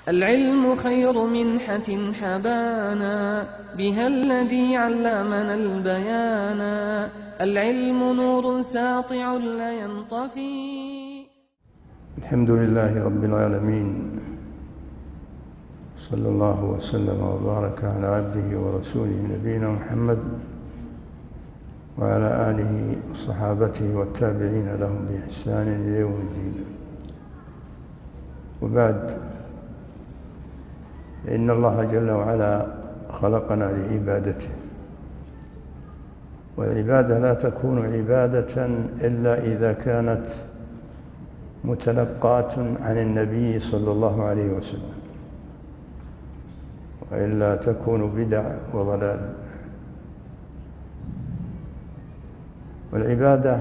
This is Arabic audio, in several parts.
العلم خير منحة حبانا بها الذي علمنا البيانا. العلم نور ساطع لا ينطفي. الحمد لله رب العالمين، صلى الله وسلم وبارك على عبده ورسوله نبينا محمد وعلى آله وصحابته والتابعين لهم بإحسان إلى يوم الدين. وبعد، إن الله جل وعلا خلقنا لعبادته، والعبادة لا تكون عبادة إلا إذا كانت متلقاة عن النبي صلى الله عليه وسلم، وإلا تكون بدع وضلال. والعبادة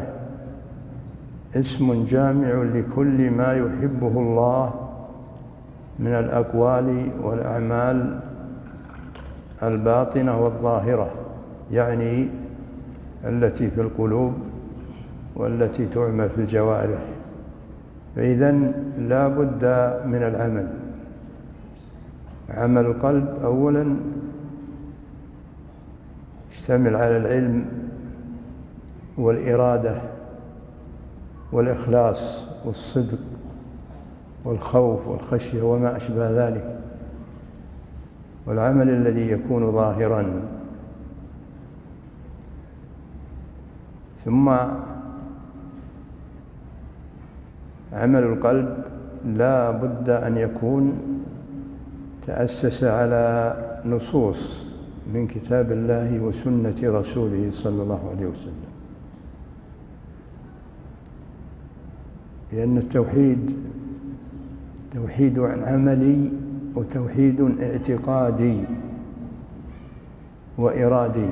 اسم جامع لكل ما يحبه الله من الأقوال والأعمال الباطنة والظاهرة، يعني التي في القلوب والتي تعمل في الجوارح. فإذن لا بد من العمل. عمل القلب أولا يشتمل على العلم والإرادة والإخلاص والصدق والخوف والخشية وما أشبه ذلك. والعمل الذي يكون ظاهرا، ثم عمل القلب لا بد أن يكون تأسس على نصوص من كتاب الله وسنة رسوله صلى الله عليه وسلم، لأن التوحيد توحيد عملي وتوحيد اعتقادي وإرادي.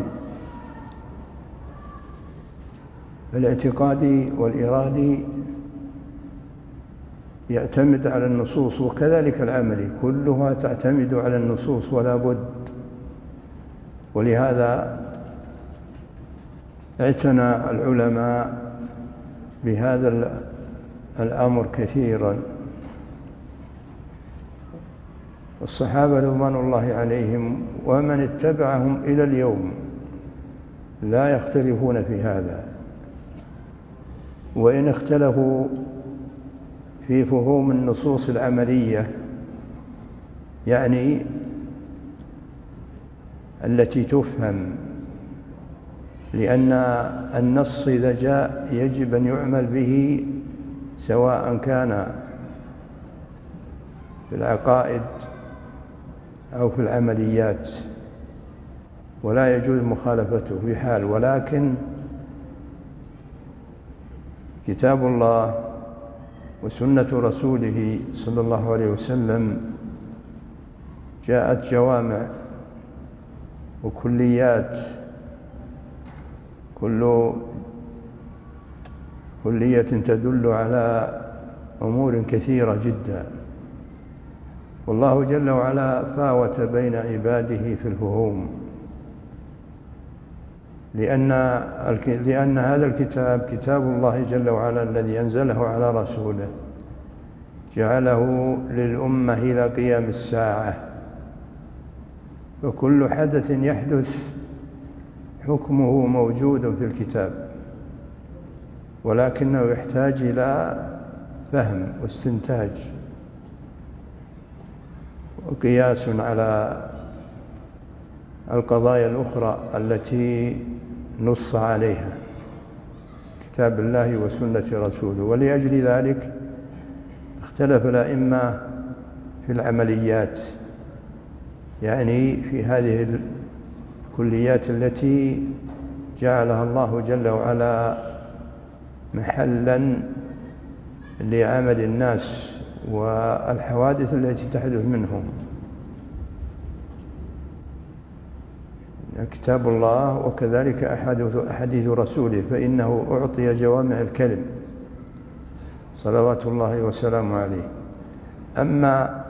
فالاعتقادي والإرادي يعتمد على النصوص، وكذلك العملي كلها تعتمد على النصوص ولا بد. ولهذا اعتنى العلماء بهذا الأمر كثيرا. الصحابة رضوان الله عليهم ومن اتبعهم إلى اليوم لا يختلفون في هذا، وإن اختلفوا في فهوم النصوص العملية، يعني التي تفهم، لأن النص إذا جاء يجب أن يعمل به، سواء كان في العقائد أو في العمليات، ولا يجوز مخالفته في حال. ولكن كتاب الله وسنة رسوله صلى الله عليه وسلم جاءت جوامع وكليات، كل كلية تدل على أمور كثيرة جدا. والله جل وعلا فاوت بين عباده في الفهوم، لأن هذا الكتاب كتاب الله جل وعلا الذي أنزله على رسوله، جعله للأمة إلى قيام الساعة. فكل حدث يحدث حكمه موجود في الكتاب، ولكنه يحتاج إلى فهم واستنتاج وقياس على القضايا الأخرى التي نص عليها كتاب الله وسنة رسوله. ولأجل ذلك اختلف الأئمة في العمليات، يعني في هذه الكليات التي جعلها الله جل وعلا محلا لعمل الناس والحوادث التي تحدث منهم. كتاب الله وكذلك أحاديث رسوله، فإنه أعطي جوامع الكلم صلوات الله وسلامه عليه. أما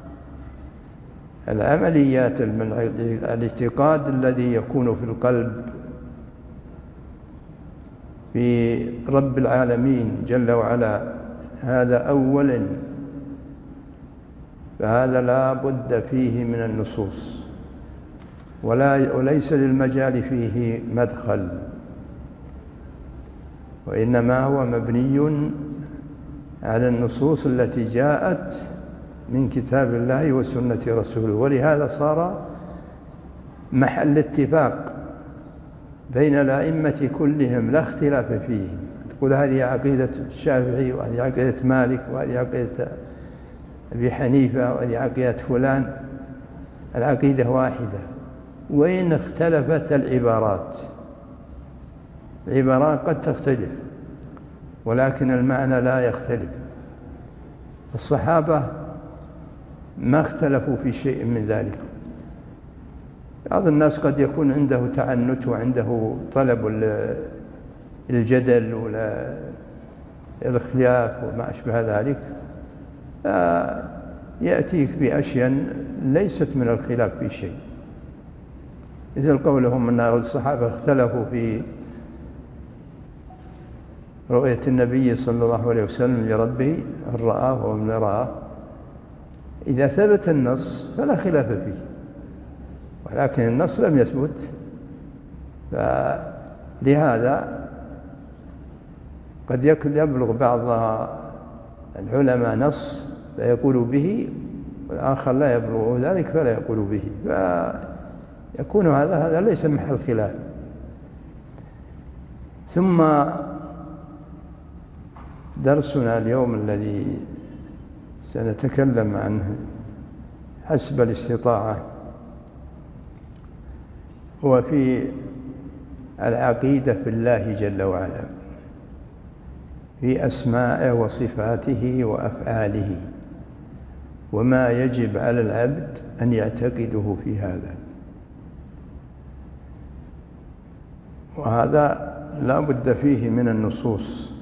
العمليات، الاعتقاد الذي يكون في القلب في رب العالمين جل وعلا، هذا أولا فهذا لا بد فيه من النصوص، وليس للمجال فيه مدخل، وإنما هو مبني على النصوص التي جاءت من كتاب الله وسنة رسوله. ولهذا صار محل اتفاق بين الأئمة كلهم لا اختلاف فيه. تقول هذه عقيدة الشافعي، وهذه عقيدة مالك، وهذه عقيدة أبي حنيفة، وهذه عقيدة فلان، العقيدة واحدة، وإن اختلفت العبارات قد تختلف، ولكن المعنى لا يختلف. الصحابة ما اختلفوا في شيء من ذلك. بعض الناس قد يكون عنده تعنت وعنده طلب الجدل ولا الخلاف وما أشبه ذلك، يأتيك بأشياء ليست من الخلاف في شيء، مثل قولهم أن الصحابة اختلفوا في رؤية النبي صلى الله عليه وسلم لربه، هل رآه أو لم يراه. إذا ثبت النص فلا خلاف فيه، ولكن النص لم يثبت، فلهذا قد يبلغ بعض العلماء نص فيقول به، والآخر لا يبلغ ذلك فلا يقول به، فيكون هذا ليس محل خلاف. ثم درسنا اليوم الذي سنتكلم عنه حسب الاستطاعة هو في العقيدة في الله جل وعلا، في أسمائه وصفاته وأفعاله، وما يجب على العبد أن يعتقده في هذا. وهذا لا بد فيه من النصوص،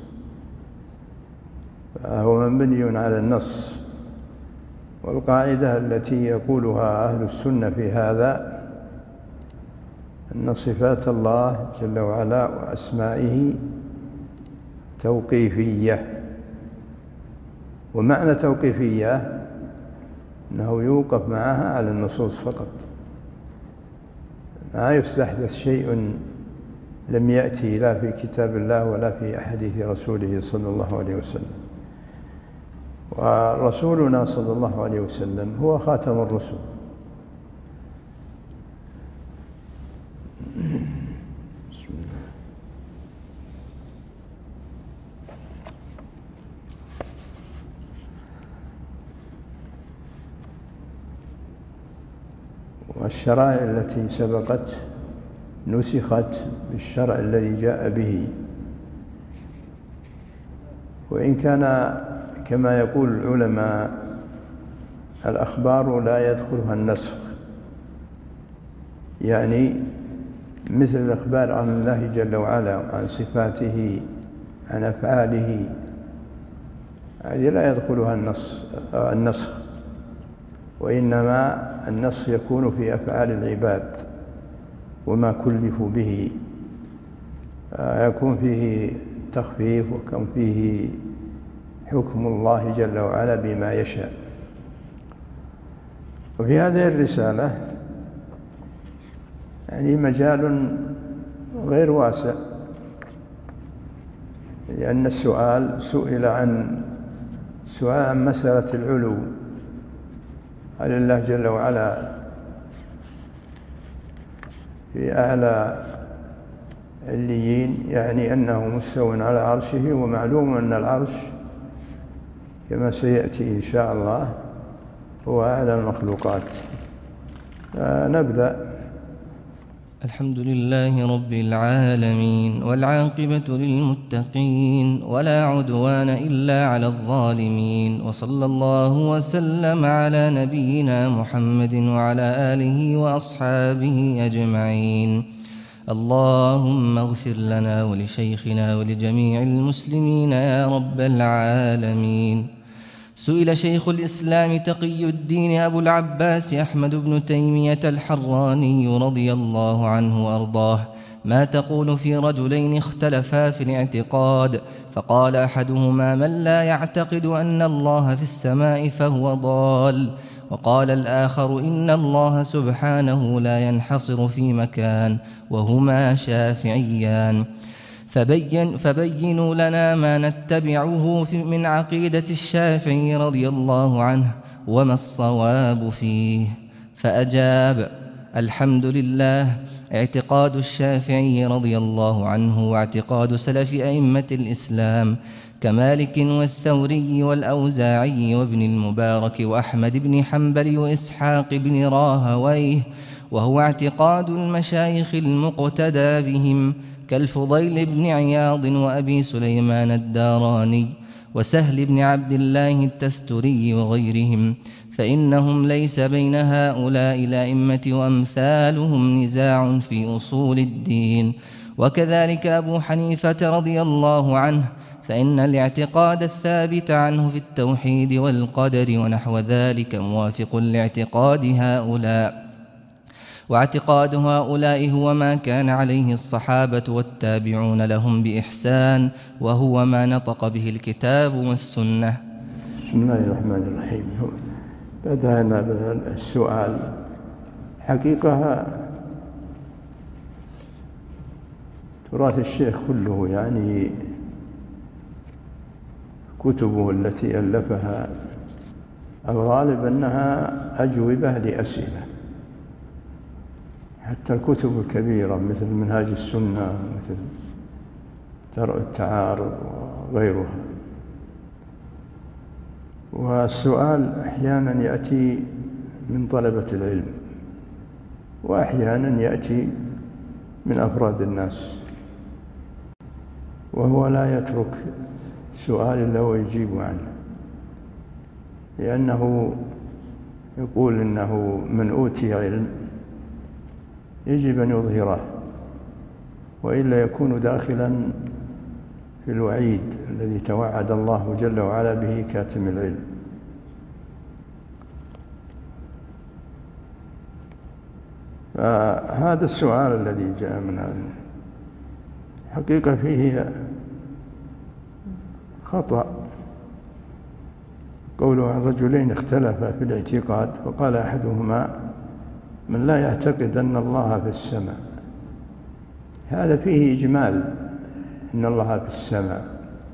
فهو مبني على النص. والقاعدة التي يقولها أهل السنة في هذا أن صفات الله جل وعلا وأسمائه توقيفية. ومعنى توقيفية أنه يوقف معها على النصوص فقط، ما يستحدث شيء لم يأتي لا في كتاب الله ولا في أحاديث رسوله صلى الله عليه وسلم. ورسولنا صلى الله عليه وسلم هو خاتم الرسل، والشرائع التي سبقت نسخت بالشرع الذي جاء به. وإن كان كما يقول العلماء الأخبار لا يدخلها النسخ، يعني مثل الأخبار عن الله جل وعلا، عن صفاته، عن أفعاله، هذه لا يدخلها النسخ، وإنما النسخ يكون في أفعال العباد وما كلفوا به، يكون فيه تخفيف، ويكون فيه حكم الله جل وعلا بما يشاء. وفي هذه الرسالة يعني مجال غير واسع، لأن السؤال سئل عن مسألة العلو، هل الله جل وعلا في أعلى عليين، يعني أنه مستو على عرشه، ومعلوم أن العرش كما سيأتي إن شاء الله هو أعلى المخلوقات. نبدأ. الحمد لله رب العالمين، والعاقبة للمتقين، ولا عدوان إلا على الظالمين، وصلى الله وسلم على نبينا محمد وعلى آله وأصحابه أجمعين. اللهم اغفر لنا ولشيخنا ولجميع المسلمين يا رب العالمين. سئل شيخ الإسلام تقي الدين أبو العباس أحمد بن تيمية الحراني رضي الله عنه وأرضاه ما تقول في رجلين اختلفا في الاعتقاد؟ فقال أحدهما: من لا يعتقد أن الله في السماء فهو ضال. وقال الآخر: إن الله سبحانه لا ينحصر في مكان. وهما شافعيان. فبينوا لنا ما نتبعه من عقيدة الشافعي رضي الله عنه، وما الصواب فيه. فأجاب: الحمد لله، اعتقاد الشافعي رضي الله عنه واعتقاد سلف أئمة الإسلام كمالك والثوري والأوزاعي وابن المبارك وأحمد بن حنبل وإسحاق بن راهويه، وهو اعتقاد المشايخ المقتدى بهم كالفضيل بن عياض وأبي سليمان الداراني وسهل بن عبد الله التستري وغيرهم، فإنهم ليس بين هؤلاء الأئمة وأمثالهم نزاع في أصول الدين. وكذلك أبو حنيفة رضي الله عنه، فإن الاعتقاد الثابت عنه في التوحيد والقدر ونحو ذلك موافق لاعتقاد هؤلاء، واعتقاد هؤلاء هو ما كان عليه الصحابة والتابعون لهم بإحسان، وهو ما نطق به الكتاب والسنة. بسم الله الرحمن الرحيم. بدأنا بالسؤال. حقيقة تراث الشيخ كله، يعني كتبه التي ألفها الغالب أنها أجوبة لأسئلة، حتى الكتب الكبيرة مثل منهاج السنة مثل درء التعارض وغيرها. والسؤال أحيانا يأتي من طلبة العلم، وأحيانا يأتي من أفراد الناس، وهو لا يترك سؤال إلا ويجيب عنه، لأنه يقول إنه من أوتي علم يجب أن يظهره، وإلا يكون داخلا في الوعيد الذي توعد الله جل وعلا به كاتم العلم. فهذا السؤال الذي جاء من هذا حقيقة فيه خطأ. قوله عن رجلين اختلفا في الاعتقاد، فقال أحدهما: من لا يعتقد أن الله في السماء. هذا فيه إجمال أن الله في السماء،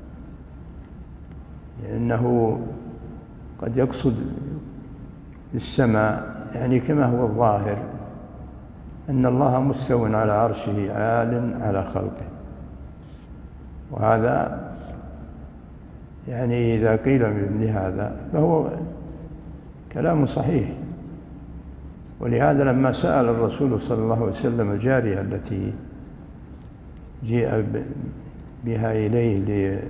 لأنه قد يقصد بالسماء يعني كما هو الظاهر أن الله مستو على عرشه عال على خلقه، وهذا يعني إذا قيل بمثل هذا فهو كلام صحيح. ولهذا لما سأل الرسول صلى الله عليه وسلم الجارية التي جيء بها إليه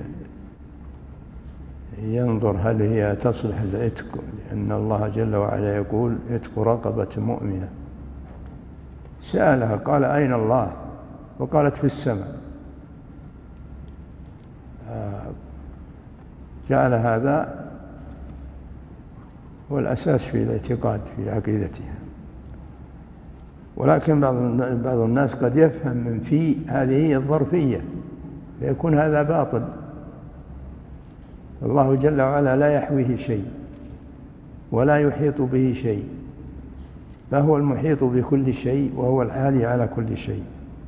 لينظر هل هي تصلح العتق، لأن الله جل وعلا يقول: عتق رقبة مؤمنة، سألها قال: أين الله؟ وقالت: في السماء. جعل هذا هو الأساس في الاعتقاد في عقيدتها. ولكن بعض الناس قد يفهم من في هذه الظرفية فيكون هذا باطل. الله جل وعلا لا يحويه شيء ولا يحيط به شيء، فهو المحيط بكل شيء وهو العالي على كل شيء،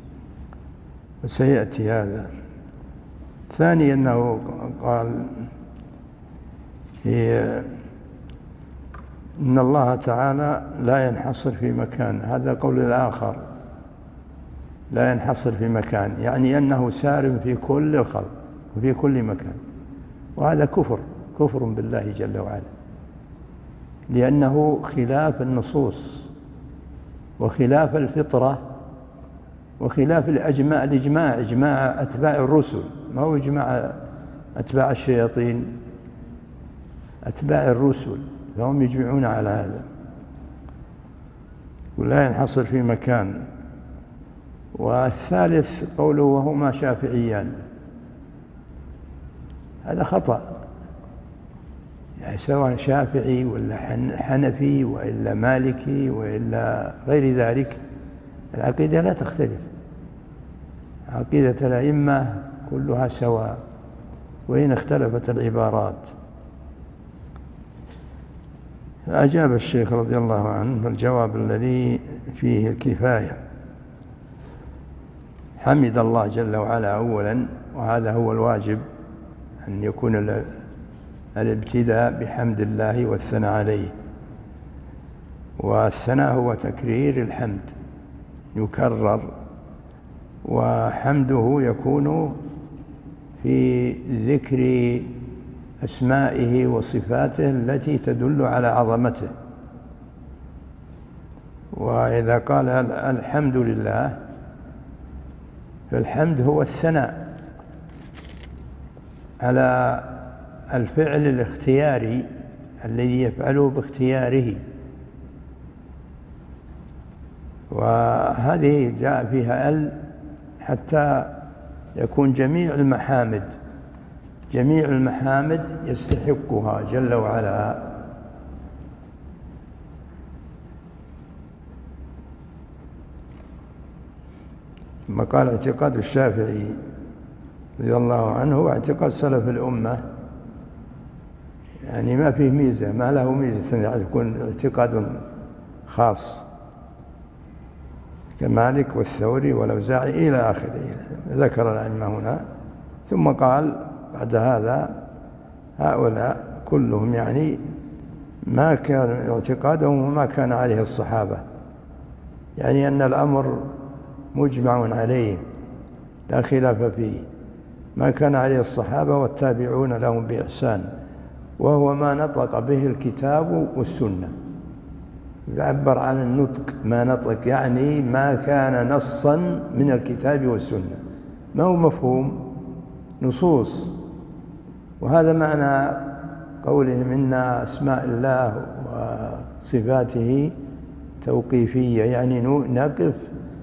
وسيأتي هذا. ثانيا أنه قال إن الله تعالى لا ينحصر في مكان. هذا قول الآخر، لا ينحصر في مكان، يعني أنه سار في كل الخلق وفي كل مكان، وهذا كفر بالله جل وعلا، لأنه خلاف النصوص وخلاف الفطرة وخلاف إجماع أتباع الرسل، ما هو إجماع أتباع الشياطين، أتباع الرسل فهم يجمعون على هذا. ولا ينحصر في مكان. والثالث قوله: وهما شافعيان. هذا خطأ، يعني سواء شافعي ولا حنفي وإلا مالكي وإلا غير ذلك، العقيدة لا تختلف. عقيدة الأئمة كلها سواء وإن اختلفت العبارات. أجاب الشيخ رضي الله عنه الجواب الذي فيه الكفاية. حمد الله جل وعلا أولا، وهذا هو الواجب، أن يكون الابتداء بحمد الله والثناء عليه. والثناء هو تكرير الحمد، يكرر، وحمده يكون في ذكر أسمائه وصفاته التي تدل على عظمته. وإذا قال الحمد لله فالحمد هو الثناء على الفعل الاختياري الذي يفعله باختياره، وهذه جاء فيها حتى يكون جميع المحامد يستحقها جل وعلا. ثم قال اعتقاد الشافعي رضي الله عنه هو اعتقاد سلف الأمة، يعني ما فيه ميزة، ما له ميزة يعني يكون اعتقاد خاص، كمالك والثوري والأوزاعي إلى آخره، ذكر الأئمة هنا. ثم قال بعد هذا هؤلاء كلهم يعني ما كان اعتقادهم وما كان عليه الصحابة، يعني أن الأمر مجمع عليه لا خلاف فيه، ما كان عليه الصحابة والتابعون لهم بإحسان، وهو ما نطق به الكتاب والسنة. يعبر عن النطق، ما نطق يعني ما كان نصا من الكتاب والسنة، ما هو مفهوم، نصوص. وهذا معنى قولهم إن أسماء الله وصفاته توقيفية، يعني نقف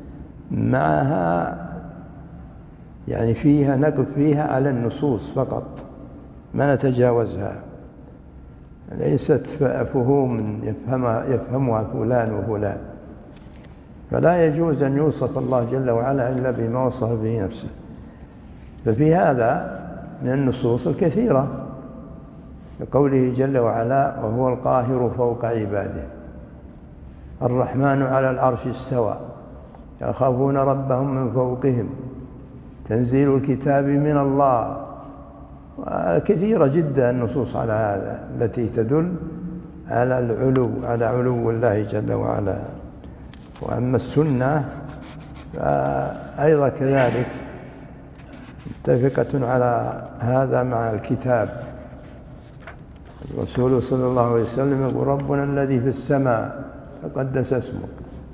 معها، يعني نقف فيها على النصوص فقط، ما نتجاوزها، ليست فهوم يفهمها فلان وفلان. فلا يجوز أن يوصف الله جل وعلا إلا بما وصف به نفسه. ففي هذا من النصوص الكثيرة، لقوله جل وعلا وهو القاهر فوق عباده، الرحمن على العرش استوى، يخافون ربهم من فوقهم، تنزيل الكتاب من الله. كثيرة جدا النصوص على هذا التي تدل على العلو، على علو الله جل وعلا. وأما السنة فأيضا كذلك متفقة على هذا مع الكتاب. الرسول صلى الله عليه وسلم يقول ربنا الذي في السماء تقدس اسمك.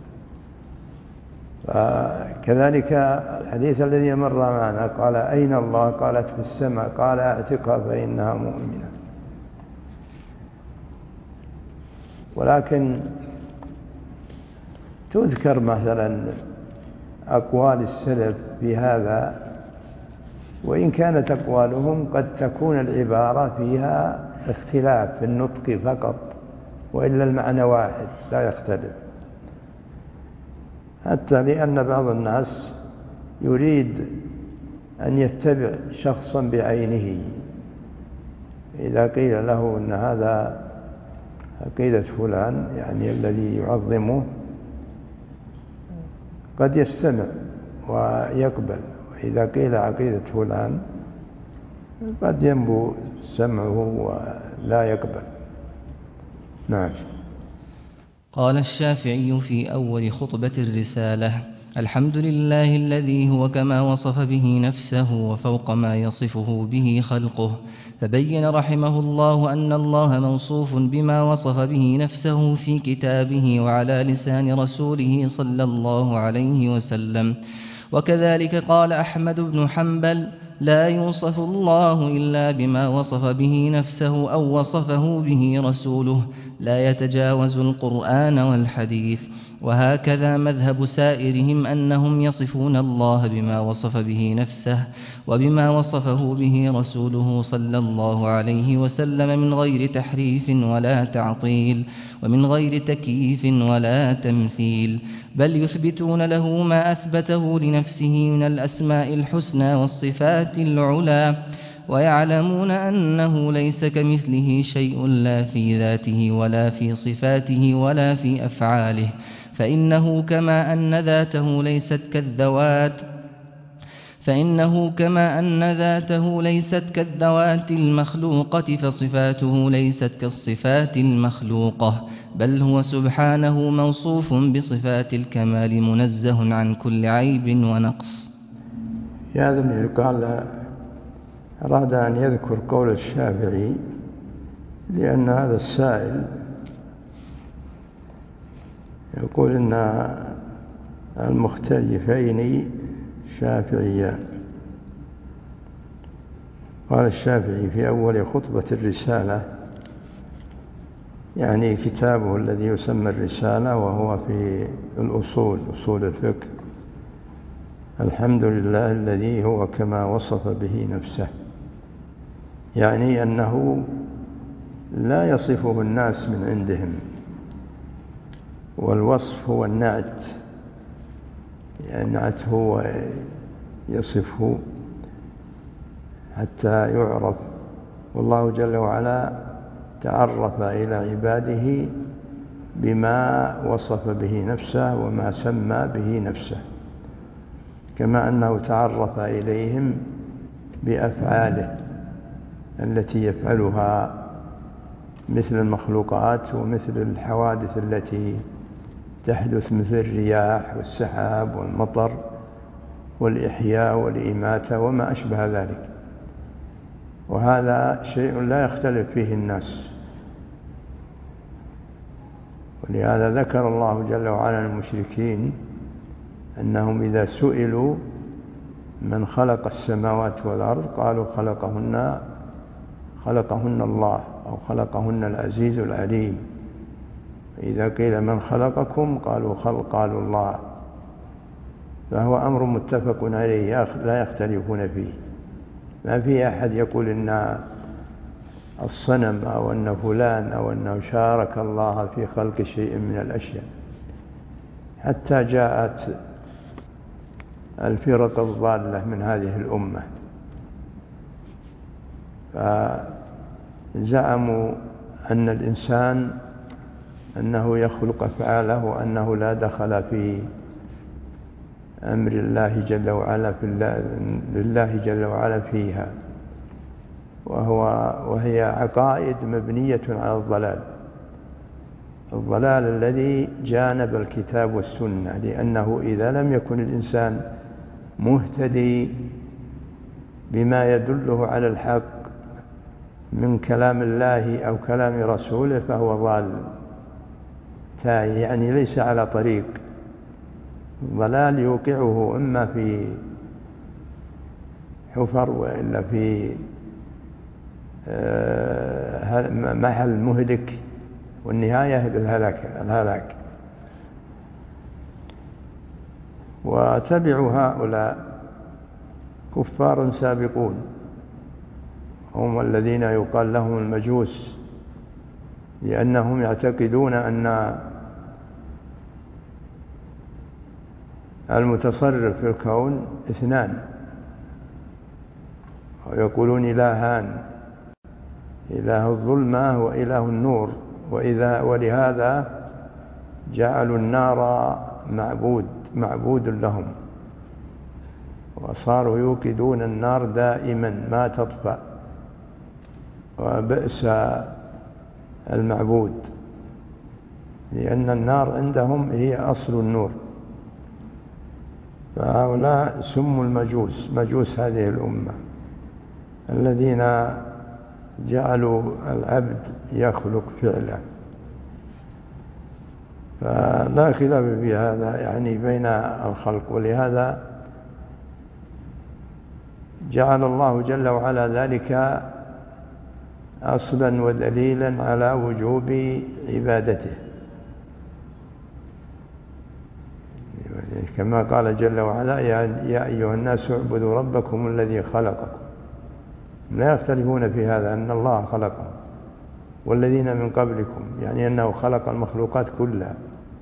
كذلك الحديث الذي مر معنا قال أين الله؟ قالت في السماء، قال اعتقها فإنها مؤمنة. ولكن تذكر مثلا أقوال السلف في هذا، وإن كانت أقوالهم قد تكون العبارة فيها اختلاف في النطق فقط، وإلا المعنى واحد لا يختلف، حتى لأن بعض الناس يريد أن يتبع شخصا بعينه، إذا قيل له أن هذا عقيدة فلان يعني الذي يعظمه قد يستمع ويقبل، وإذا قيل عقيدة فلان قد ينبو سمعه ولا يقبل. نعم. قال الشافعي في أول خطبة الرسالة: الحمد لله الذي هو كما وصف به نفسه وفوق ما يصفه به خلقه. فبين رحمه الله أن الله موصوف بما وصف به نفسه في كتابه وعلى لسان رسوله صلى الله عليه وسلم. وكذلك قال أحمد بن حنبل: لا يوصف الله إلا بما وصف به نفسه أو وصفه به رسوله، لا يتجاوز القرآن والحديث. وهكذا مذهب سائرهم أنهم يصفون الله بما وصف به نفسه وبما وصفه به رسوله صلى الله عليه وسلم من غير تحريف ولا تعطيل ومن غير تكييف ولا تمثيل، بل يثبتون له ما أثبته لنفسه من الأسماء الحسنى والصفات العلى، ويعلمون أنه ليس كمثله شيء لا في ذاته ولا في صفاته ولا في أفعاله، فإنه كما أن ذاته ليست كالذوات المخلوقة فصفاته ليست كالصفات المخلوقة، بل هو سبحانه موصوف بصفات الكمال منزه عن كل عيب ونقص. في هذا اللي قال أراد أن يذكر قول الشافعي، لأن هذا السائل يقول إن المختلفين شافعيان. قال الشافعي في أول خطبة الرسالة، يعني كتابه الذي يسمى الرسالة وهو في أصول الفقه: الحمد لله الذي هو كما وصف به نفسه، يعني أنه لا يصفه الناس من عندهم، والوصف هو النعت، يعني النعت هو يصفه حتى يعرف. والله جل وعلا تعرف إلى عباده بما وصف به نفسه وما سمى به نفسه، كما أنه تعرف إليهم بأفعاله التي يفعلها مثل المخلوقات ومثل الحوادث التي تحدث، مثل الرياح والسحاب والمطر والإحياء والإماتة وما أشبه ذلك. وهذا شيء لا يختلف فيه الناس، ولهذا ذكر الله جل وعلا المشركين أنهم إذا سئلوا من خلق السماوات والأرض قالوا خلقهن الله أو خلقهن العزيز العليم. إذا قيل من خلقكم قالوا الله. فهو أمر متفق عليه لا يختلفون فيه. ما في أحد يقول إن الصنم أو أن فلان أو أنه شارك الله في خلق شيء من الأشياء، حتى جاءت الفرق الضالة من هذه الأمة فزعموا أن الإنسان أنه يخلق أفعاله وأنه لا دخل في أمر الله جل وعلا لله جل وعلا فيها، وهي عقائد مبنية على الضلال الذي جانب الكتاب والسنة. لأنه إذا لم يكن الإنسان مهتدي بما يدله على الحق من كلام الله أو كلام رسوله فهو ضال تائه، يعني ليس على طريق. الضلال يوقعه إما في حفر وإلا في محل مهلك، والنهاية بالهلاك. وتبعوا هؤلاء كفار سابقون، هم الذين يقال لهم المجوس، لأنهم يعتقدون أن المتصرف في الكون اثنان، ويقولون إلهان: إله الظلمة وإله النور. ولهذا جعلوا النار معبود لهم، وصاروا يوقدون النار دائما ما تطفأ، وبئس المعبود، لأن النار عندهم هي أصل النور. فهؤلاء سموا المجوس، مجوس هذه الأمة، الذين جعلوا العبد يخلق فعله. فلا خلاف في هذا يعني بين الخلق، ولهذا جعل الله جل وعلا ذلك أصلا ودليلا على وجوب عبادته، كما قال جل وعلا: يا أيها الناس اعبدوا ربكم الذي خلقكم. لا يختلفون في هذا، أن الله خلقهم والذين من قبلكم، يعني أنه خلق المخلوقات كلها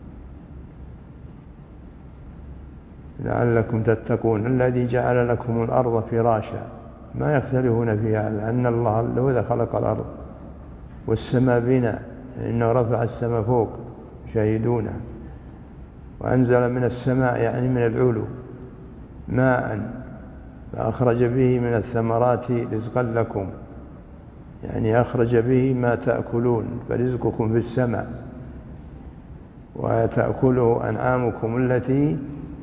لعلكم تتقون. الذي جعل لكم الأرض فراشا، ما يختلفون في هذا، أن الله هو خلق الأرض، والسماء بناء، إنه رفع السماء فوق شاهدونه، وأنزل من السماء يعني من العلو ماء فأخرج به من الثمرات رزقا لكم، يعني أخرج به ما تأكلون، فرزقكم في السماء وتأكله أنعامكم التي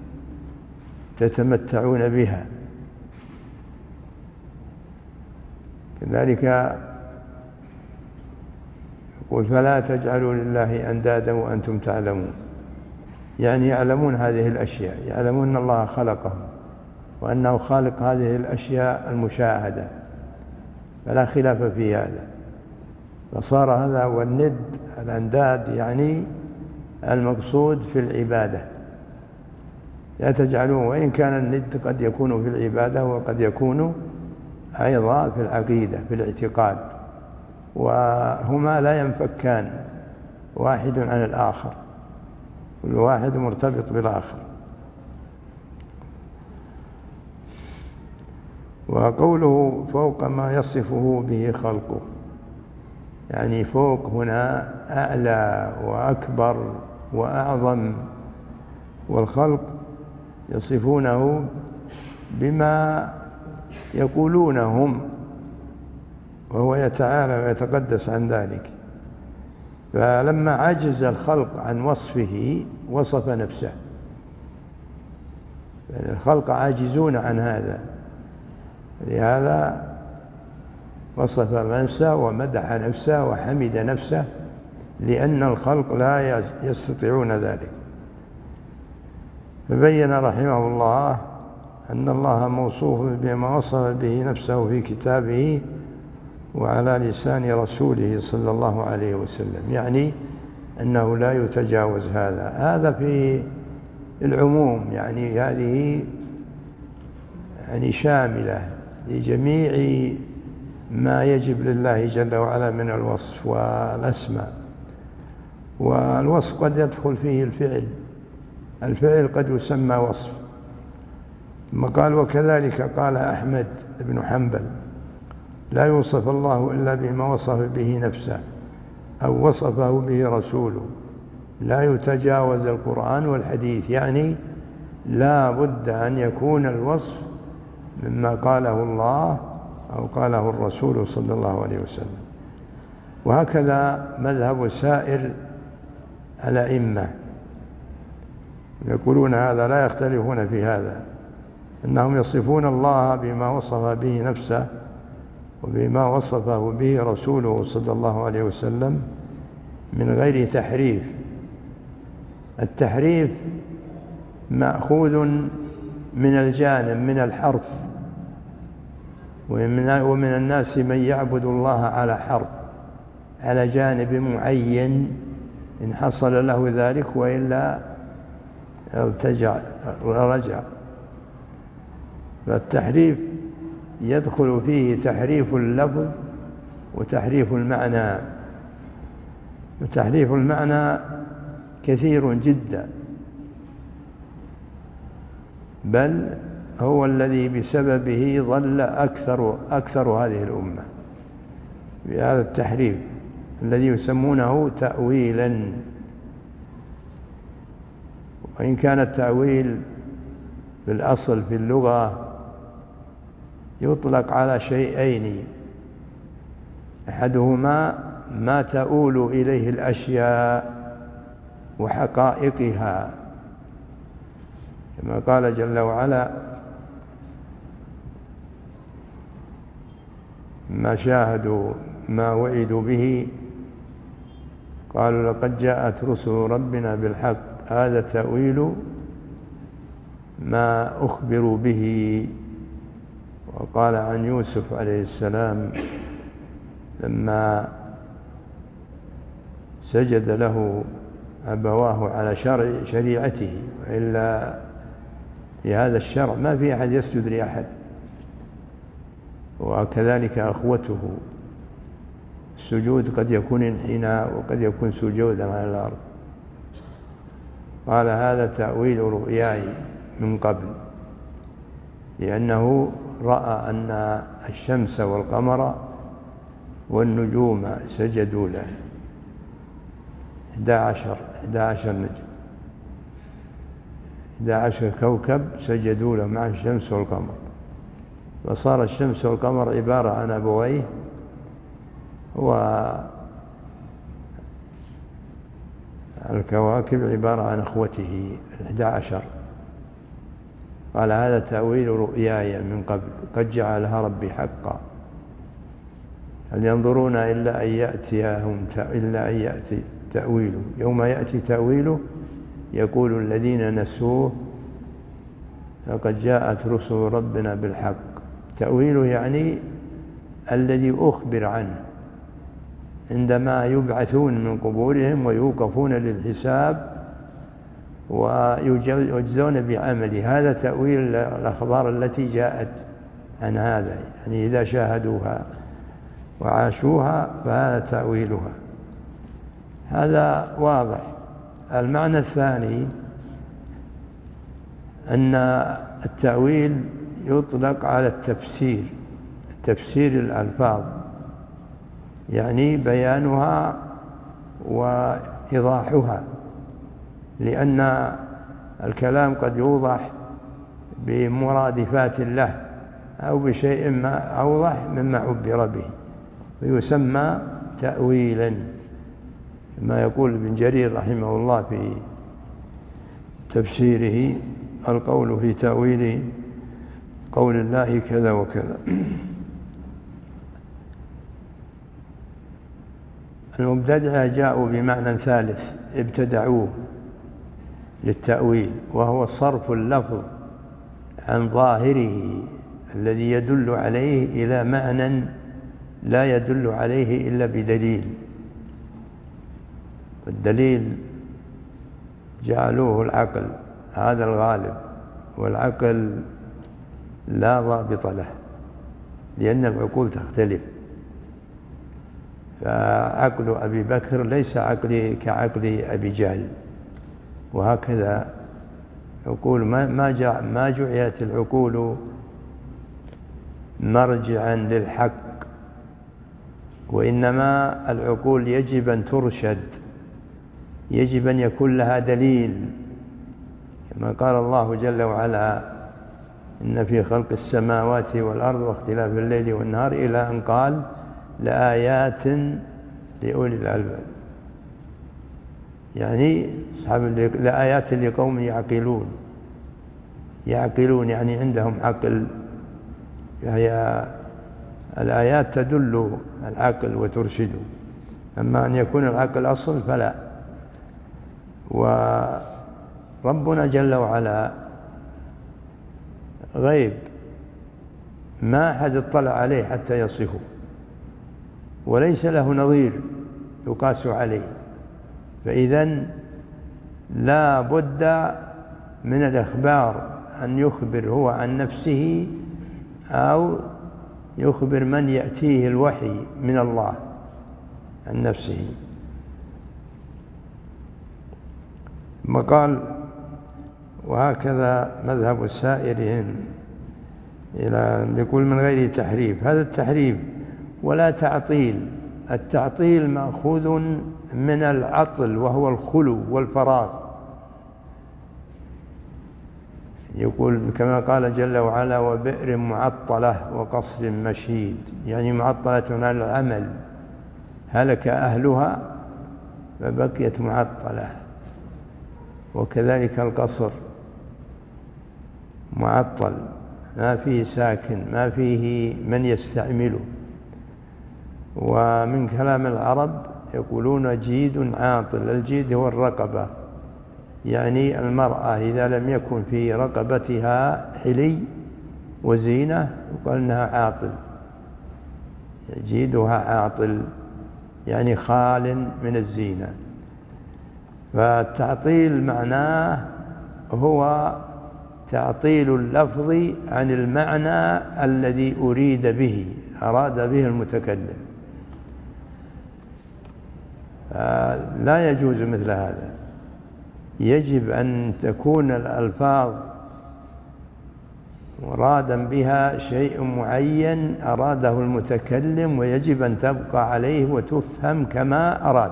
تتمتعون بها. كذلك يقول: فلا تجعلوا لله أندادا وأنتم تعلمون، يعني يعلمون هذه الأشياء، يعلمون أن الله خلقهم وأنه خالق هذه الأشياء المشاهدة، فلا خلاف في هذا. فصار هذا هو الند، الأنداد يعني المقصود في العبادة. لا تجعلون، وإن كان الند قد يكون في العبادة وقد يكون أيضا في العقيدة في الاعتقاد، وهما لا ينفكان واحد عن الآخر، كل واحد مرتبط بالآخر. وقوله فوق ما يصفه به خلقه، يعني فوق هنا أعلى وأكبر وأعظم، والخلق يصفونه بما يقولونهم، وهو يتعالى ويتقدس عن ذلك. فلما عجز الخلق عن وصفه وصف نفسه، يعني الخلق عاجزون عن هذا، لهذا وصف نفسه ومدح نفسه وحمد نفسه، لأن الخلق لا يستطيعون ذلك. فبين رحمه الله أن الله موصوف بما وصف به نفسه في كتابه وعلى لسان رسوله صلى الله عليه وسلم، يعني أنه لا يتجاوز هذا في العموم، يعني هذه يعني شاملة لجميع ما يجب لله جل وعلا من الوصف والأسماء. والوصف قد يدخل فيه الفعل قد يسمى وصف. ثم قال: وكذلك قال أحمد بن حنبل: لا يوصف الله إلا بما وصف به نفسه أو وصفه به رسوله، لا يتجاوز القرآن والحديث، يعني لا بد أن يكون الوصف مما قاله الله أو قاله الرسول صلى الله عليه وسلم. وهكذا مذهب سائر الأئمة يقولون هذا، لا يختلفون في هذا، أنهم يصفون الله بما وصف به نفسه وبما وصفه به رسوله صلى الله عليه وسلم من غير تحريف. التحريف مأخوذ من الجانب من الحرف، ومن الناس من يعبد الله على حرف، على جانب معين، إن حصل له ذلك وإلا ارتجع ورجع. فالتحريف يدخل فيه تحريف اللفظ وتحريف المعنى، وتحريف المعنى كثير جدا، بل هو الذي بسببه ضل أكثر هذه الأمة بهذا التحريف الذي يسمونه تأويلا. وإن كان التأويل في الأصل في اللغة يطلق على شيئين: أحدهما ما تؤول إليه الأشياء وحقائقها، كما قال جل وعلا: ما شاهدوا ما وعدوا به قالوا لقد جاءت رسل ربنا بالحق هذا تأويل ما أخبروا به. وقال عن يوسف عليه السلام: لما سجد له أبواه على شريعته، وإلا في هذا الشرع ما في أحد يسجد لأحد، وكذلك أخوته. السجود قد يكون انحناء وقد يكون سجودا على الأرض. قال هذا تأويل رؤياي من قبل، لأنه رأى أن الشمس والقمر والنجوم سجدوا له، 11 نجم، 11 كوكب سجدوا له مع الشمس والقمر، فصار الشمس والقمر عبارة عن أبويه، والكواكب عبارة عن أخوته 11. قال هذا تأويل رؤياي من قبل قد جعلها ربي حقا، هل ينظرون إلا أن يأتي تأويله، يوم يأتي تأويله يقول الذين نسوه لقد جاءت رسل ربنا بالحق. تأويله يعني الذي أخبر عنه عندما يبعثون من قبورهم ويوقفون للحساب ويجزون بعمله. هذا تأويل الأخبار التي جاءت عن هذا، يعني إذا شاهدوها وعاشوها فهذا تأويلها. هذا واضح. المعنى الثاني أن التأويل يطلق على التفسير، تفسير الألفاظ، يعني بيانها وإيضاحها، لأن الكلام قد يوضح بمرادفات له أو بشيء ما أوضح مما عبر به، ويسمى تأويلا، كما يقول ابن جرير رحمه الله في تفسيره: القول في تأويل قول الله كذا وكذا. المبتدعة جاءوا بمعنى ثالث ابتدعوه للتأويل، وهو صرف اللفظ عن ظاهره الذي يدل عليه إلى معنى لا يدل عليه إلا بدليل. والدليل جعلوه العقل، هذا الغالب، والعقل لا ضابط له لأن العقول تختلف. فعقل أبي بكر ليس عقلي كعقل أبي جهل، وهكذا عقول ما جعلت العقول مرجعا للحق، وإنما العقول يجب أن ترشد، يجب أن يكون لها دليل، كما قال الله جل وعلا: إن في خلق السماوات والأرض واختلاف الليل والنهار، إلى أن قال: لآيات لأولي الألباب، يعني لآيات لقوم يعقلون يعني عندهم عقل. فهي الآيات تدل العقل وترشده، أما أن يكون العقل أصل فلا. وربنا جل وعلا غيب ما أحد اطلع عليه حتى يصفه، وليس له نظير يقاس عليه، فإذن لا بد من الإخبار، أن يخبر هو عن نفسه أو يخبر من يأتيه الوحي من الله عن نفسه. ثم قال: وهكذا مذهب السائرين إلى يقول من غير تحريف. هذا التحريف ولا تعطيل. التعطيل مأخوذ من العطل وهو الخلو والفراغ. يقول كما قال جل وعلا: وبئر معطلة وقصر مشيد، يعني معطلة عن العمل، هلك أهلها فبقيت معطلة. وكذلك القصر معطل، ما فيه ساكن، ما فيه من يستعمله. ومن كلام العرب يقولون جيد عاطل. الجيد هو الرقبة، يعني المرأة إذا لم يكن في رقبتها حلي وزينة يقال أنها عاطل، يجيدها عاطل يعني خال من الزينة. فالتعطيل معناه هو تعطيل اللفظ عن المعنى الذي أراد به المتكلم. لا يجوز مثل هذا. يجب أن تكون الألفاظ مرادا بها شيء معين أراده المتكلم، ويجب أن تبقى عليه وتفهم كما أراد.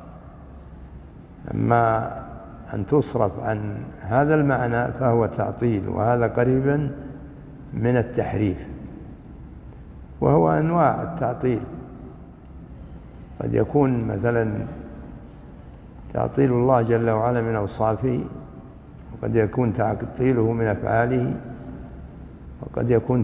أما أن تصرف عن هذا المعنى فهو تعطيل، وهذا قريبا من التحريف، وهو أنواع التعطيل. قد يكون مثلا تعطيل الله جل وعلا من أوصافه، وقد يكون تعطيله من أفعاله، وقد يكون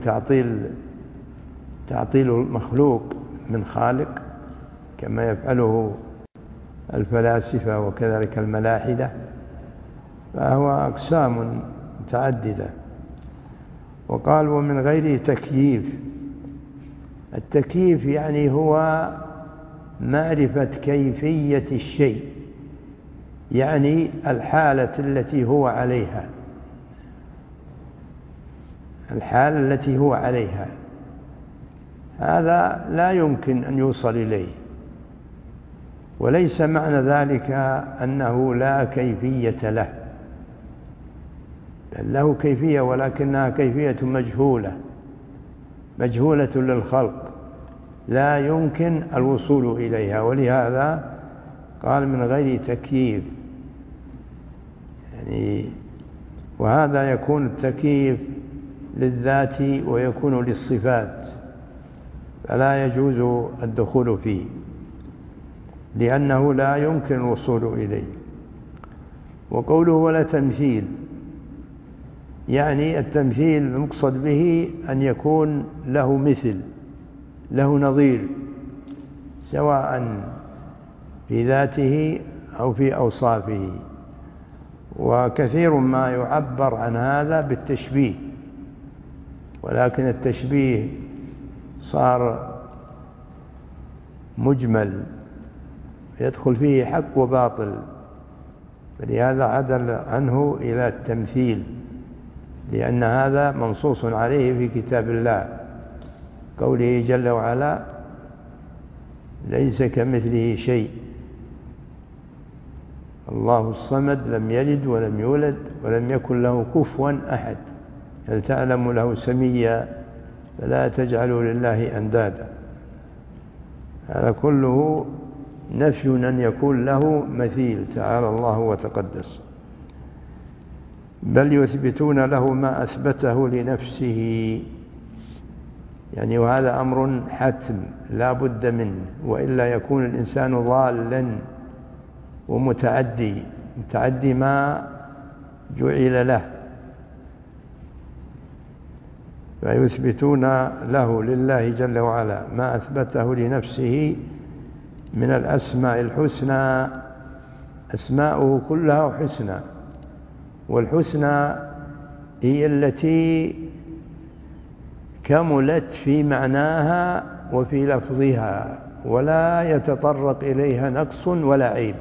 تعطيل المخلوق من خالق كما يفعله الفلاسفة وكذلك الملاحدة. فهو أقسام متعددة. وقال ومن غير تكييف. التكييف يعني هو معرفة كيفية الشيء، يعني الحالة التي هو عليها، الحالة التي هو عليها. هذا لا يمكن أن يوصل إليه، وليس معنى ذلك أنه لا كيفية له، بل له كيفية، ولكنها كيفية مجهولة للخلق، لا يمكن الوصول إليها. ولهذا قال من غير تكييف، يعني وهذا يكون التكييف للذات ويكون للصفات، فلا يجوز الدخول فيه لأنه لا يمكن الوصول إليه. وقوله ولا تمثيل، يعني التمثيل المقصد به أن يكون له مثل، له نظير، سواء في ذاته أو في أوصافه. وكثير ما يعبر عن هذا بالتشبيه، ولكن التشبيه صار مجمل يدخل فيه حق وباطل، فلهذا عدل عنه إلى التمثيل، لأن هذا منصوص عليه في كتاب الله، قوله جل وعلا ليس كمثله شيء، الله الصمد لم يلد ولم يولد ولم يكن له كفوا أحد، هل تعلم له سميا، فلا تجعلوا لله أندادا. هذا كله نفي أن يكون له مثيل، تعالى الله وتقدس. بل يثبتون له ما أثبته لنفسه، يعني وهذا أمر حتم لا بد منه، وإلا يكون الإنسان ضالا ومتعدي ما جعل له. فيثبتون له لله جل وعلا ما أثبته لنفسه من الأسماء الحسنى. أسماؤه كلها حسنى، والحسنى هي التي كملت في معناها وفي لفظها، ولا يتطرق إليها نقص ولا عيب.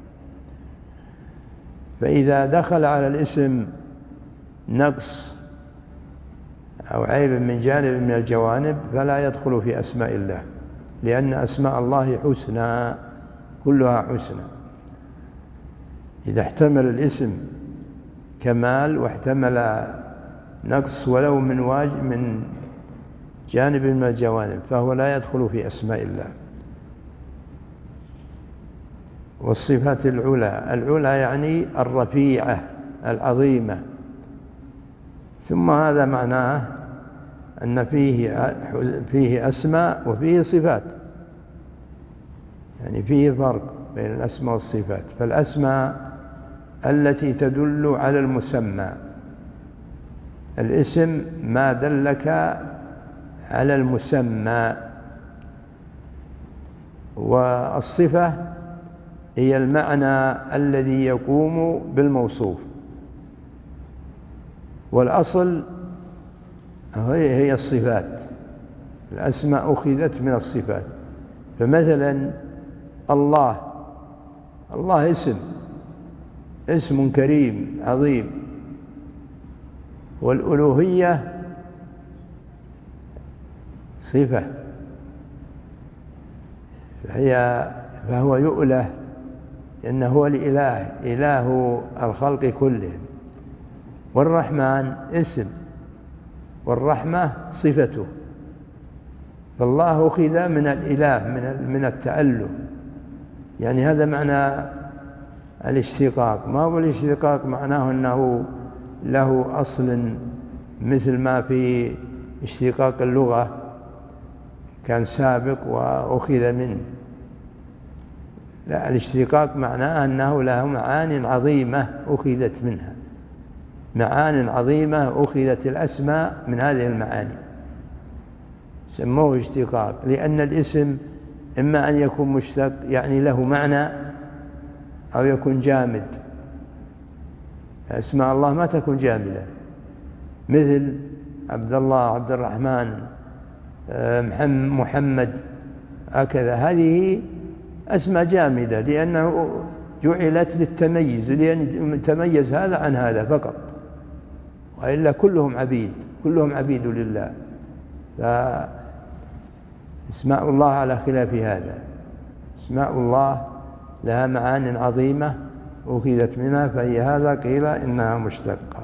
فإذا دخل على الاسم نقص أو عيب من جانب من الجوانب فلا يدخل في أسماء الله، لأن أسماء الله حسنى كلها حسنى. إذا احتمل الاسم كمال واحتمل نقص ولو من جانب من الجوانب فهو لا يدخل في أسماء الله. والصفات العلى يعني الرفيعة العظيمة. ثم هذا معناه أن فيه أسماء وفيه صفات، يعني فيه فرق بين الأسماء والصفات. فالأسماء التي تدل على المسمى، الاسم ما دلك على المسمى، والصفة هي المعنى الذي يقوم بالموصوف. والأصل هي الصفات، الأسماء أخذت من الصفات. فمثلا الله اسم كريم عظيم، والألوهية صفة، فهو يؤله لأنه هو الإله، إله الخلق كلهم. والرحمن اسم، والرحمة صفته. فالله أخذ من الإله، من التأله، يعني هذا معنى الاشتقاق. ما هو الاشتقاق معناه أنه له أصل مثل ما في اشتقاق اللغة كان سابق وأخذ منه. لا، الاشتقاق معناه أنه له معان عظيمة أخذت منها، معان عظيمة أخذت الأسماء من هذه المعاني، سموه اشتقاق. لأن الاسم إما أن يكون مشتق يعني له معنى، أو يكون جامد. أسماء الله ما تكون جامدة، مثل عبد الله، عبد الرحمن، محمد، هكذا. هذه أسماء جامدة لأنه جعلت للتميز، لأن تميز هذا عن هذا فقط، وإلا كلهم عبيد لله. فاسماء الله على خلاف هذا، اسماء الله لها معان عظيمة أخذت منها، فهي هذا قيل إنها مشتقة.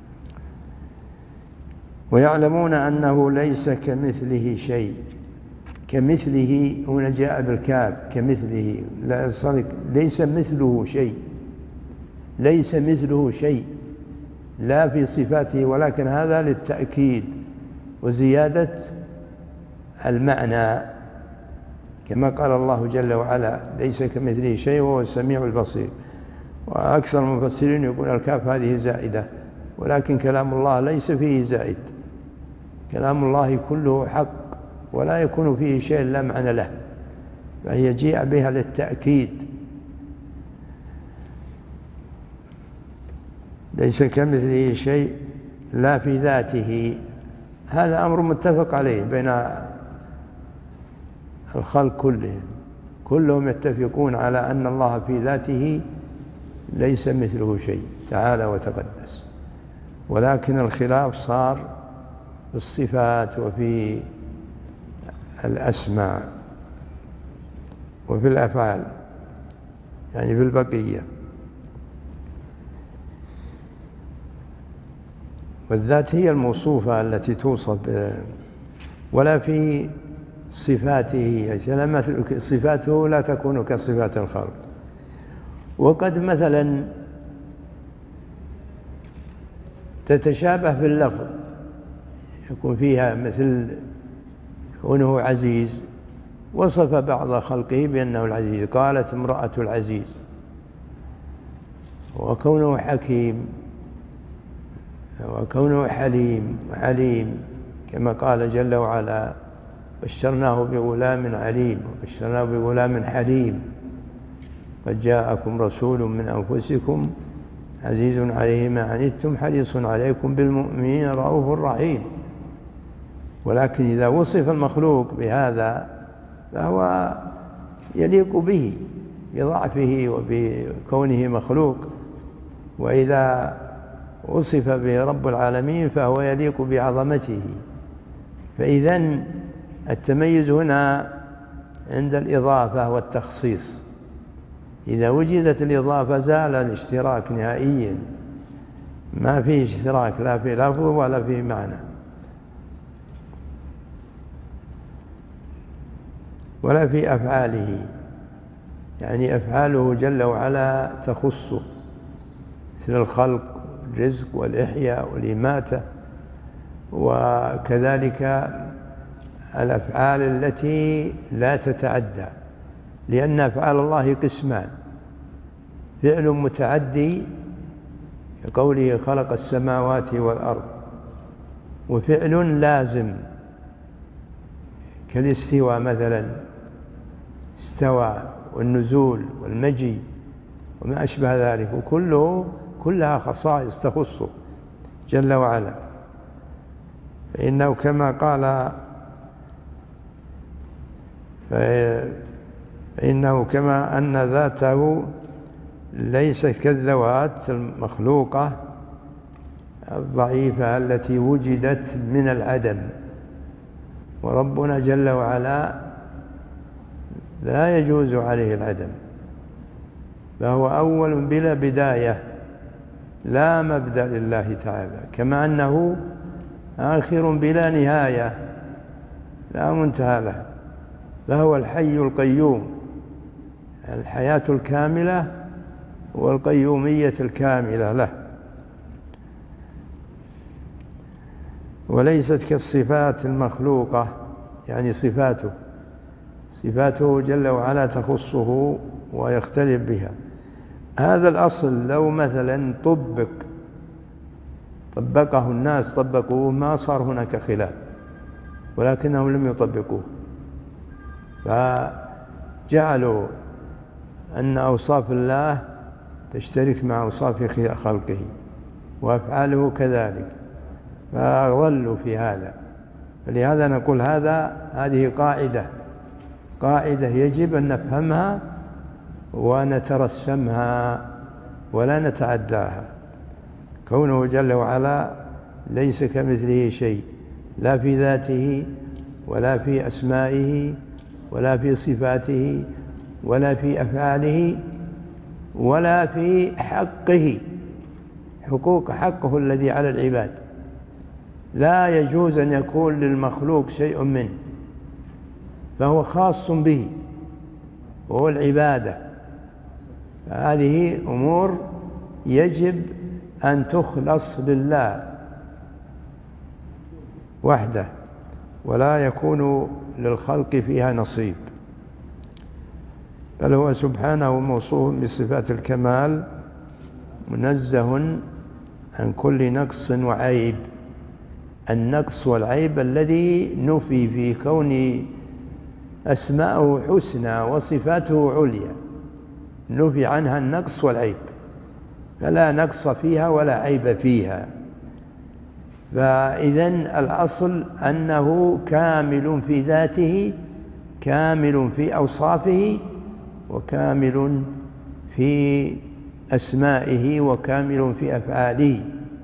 ويعلمون أنه ليس كمثله شيء. كمثله هنا جاء بالكاف، كمثله، ليس مثله شيء، ليس مثله شيء لا في صفاته، ولكن هذا للتأكيد وزيادة المعنى، كما قال الله جل وعلا: ليس كمثله شيء وهو السميع البصير. وأكثر المفسرين يقول الكاف هذه زائدة، ولكن كلام الله ليس فيه زائد، كلام الله كله حق، ولا يكون فيه شيء لا معنى له، فهي جيء بها للتأكيد. ليس كمثله شيء لا في ذاته، هذا أمر متفق عليه بين الخلق كلهم يتفقون على أن الله في ذاته ليس مثله شيء تعالى وتقدس. ولكن الخلاف صار في الصفات وفي الأسماء وفي الأفعال، يعني في البقية. والذات هي الموصوفة التي توصف، ولا في صفاته، صفاته لا تكون كصفات الخلق. وقد مثلا تتشابه في اللفظ، يكون فيها مثل كونه عزيز، وصف بعض خلقه بأنه العزيز، قالت امرأة العزيز. وكونه حكيم، وكونه حليم، كما قال جل وعلا: بشرناه بغلام عليم، وبشرناه بغلام حليم، قد جاءكم رسول من أنفسكم عزيز عليه ما عنتم حريص عليكم بالمؤمنين رؤوف رحيم. ولكن إذا وصف المخلوق بهذا فهو يليق به بضعفه وبكونه مخلوق، وإذا وصف به رب العالمين فهو يليق بعظمته. فإذن التميز هنا عند الإضافة والتخصيص، إذا وجدت الإضافة زال الاشتراك نهائيا، ما فيه اشتراك لا في لفظ ولا في معنى ولا في أفعاله، يعني أفعاله جل وعلا تخصه، مثل الخلق والرزق والإحياء والإماتة، وكذلك الأفعال التي لا تتعدى، لأن أفعال الله قسمان: فعل متعدي كقوله خلق السماوات والأرض، وفعل لازم كالاستواء مثلا، استوى، والنزول والمجي وما أشبه ذلك، كلها خصائص تخصه جل وعلا. فإنه كما قال فإنه كما أن ذاته ليس كالذوات المخلوقة الضعيفة التي وجدت من العدم، وربنا جل وعلا لا يجوز عليه العدم، فهو أول بلا بداية، لا مبدأ لله تعالى، كما أنه آخر بلا نهاية، لا منتهى له، فهو الحي القيوم، الحياة الكاملة والقيومية الكاملة له، وليست كالصفات المخلوقة، يعني صفاته جل وعلا تخصه ويختلف بها. هذا الأصل لو مثلا طبقه الناس طبقوه ما صار هناك خلاف، ولكنهم لم يطبقوه، فجعلوا أن أوصاف الله تشترك مع أوصاف خلقه وأفعاله كذلك، فأضلوا في هذا. فلهذا نقول هذه قاعدة يجب أن نفهمها ونترسمها ولا نتعداها. كونه جل وعلا ليس كمثله شيء، لا في ذاته ولا في أسمائه ولا في صفاته ولا في أفعاله ولا في حقه الذي على العباد. لا يجوز أن يكون للمخلوق شيء منه، فهو خاص به وهو العبادة. هذه أمور يجب أن تخلص لله وحده، ولا يكون للخلق فيها نصيب، بل هو سبحانه موصوف بصفات الكمال، منزه عن كل نقص وعيب. النقص والعيب الذي نفي في كون أسماءه حسنى وصفاته عليا، نفي عنها النقص والعيب، فلا نقص فيها ولا عيب فيها. فإذن الأصل أنه كامل في ذاته، كامل في أوصافه، وكامل في أسمائه، وكامل في أفعاله،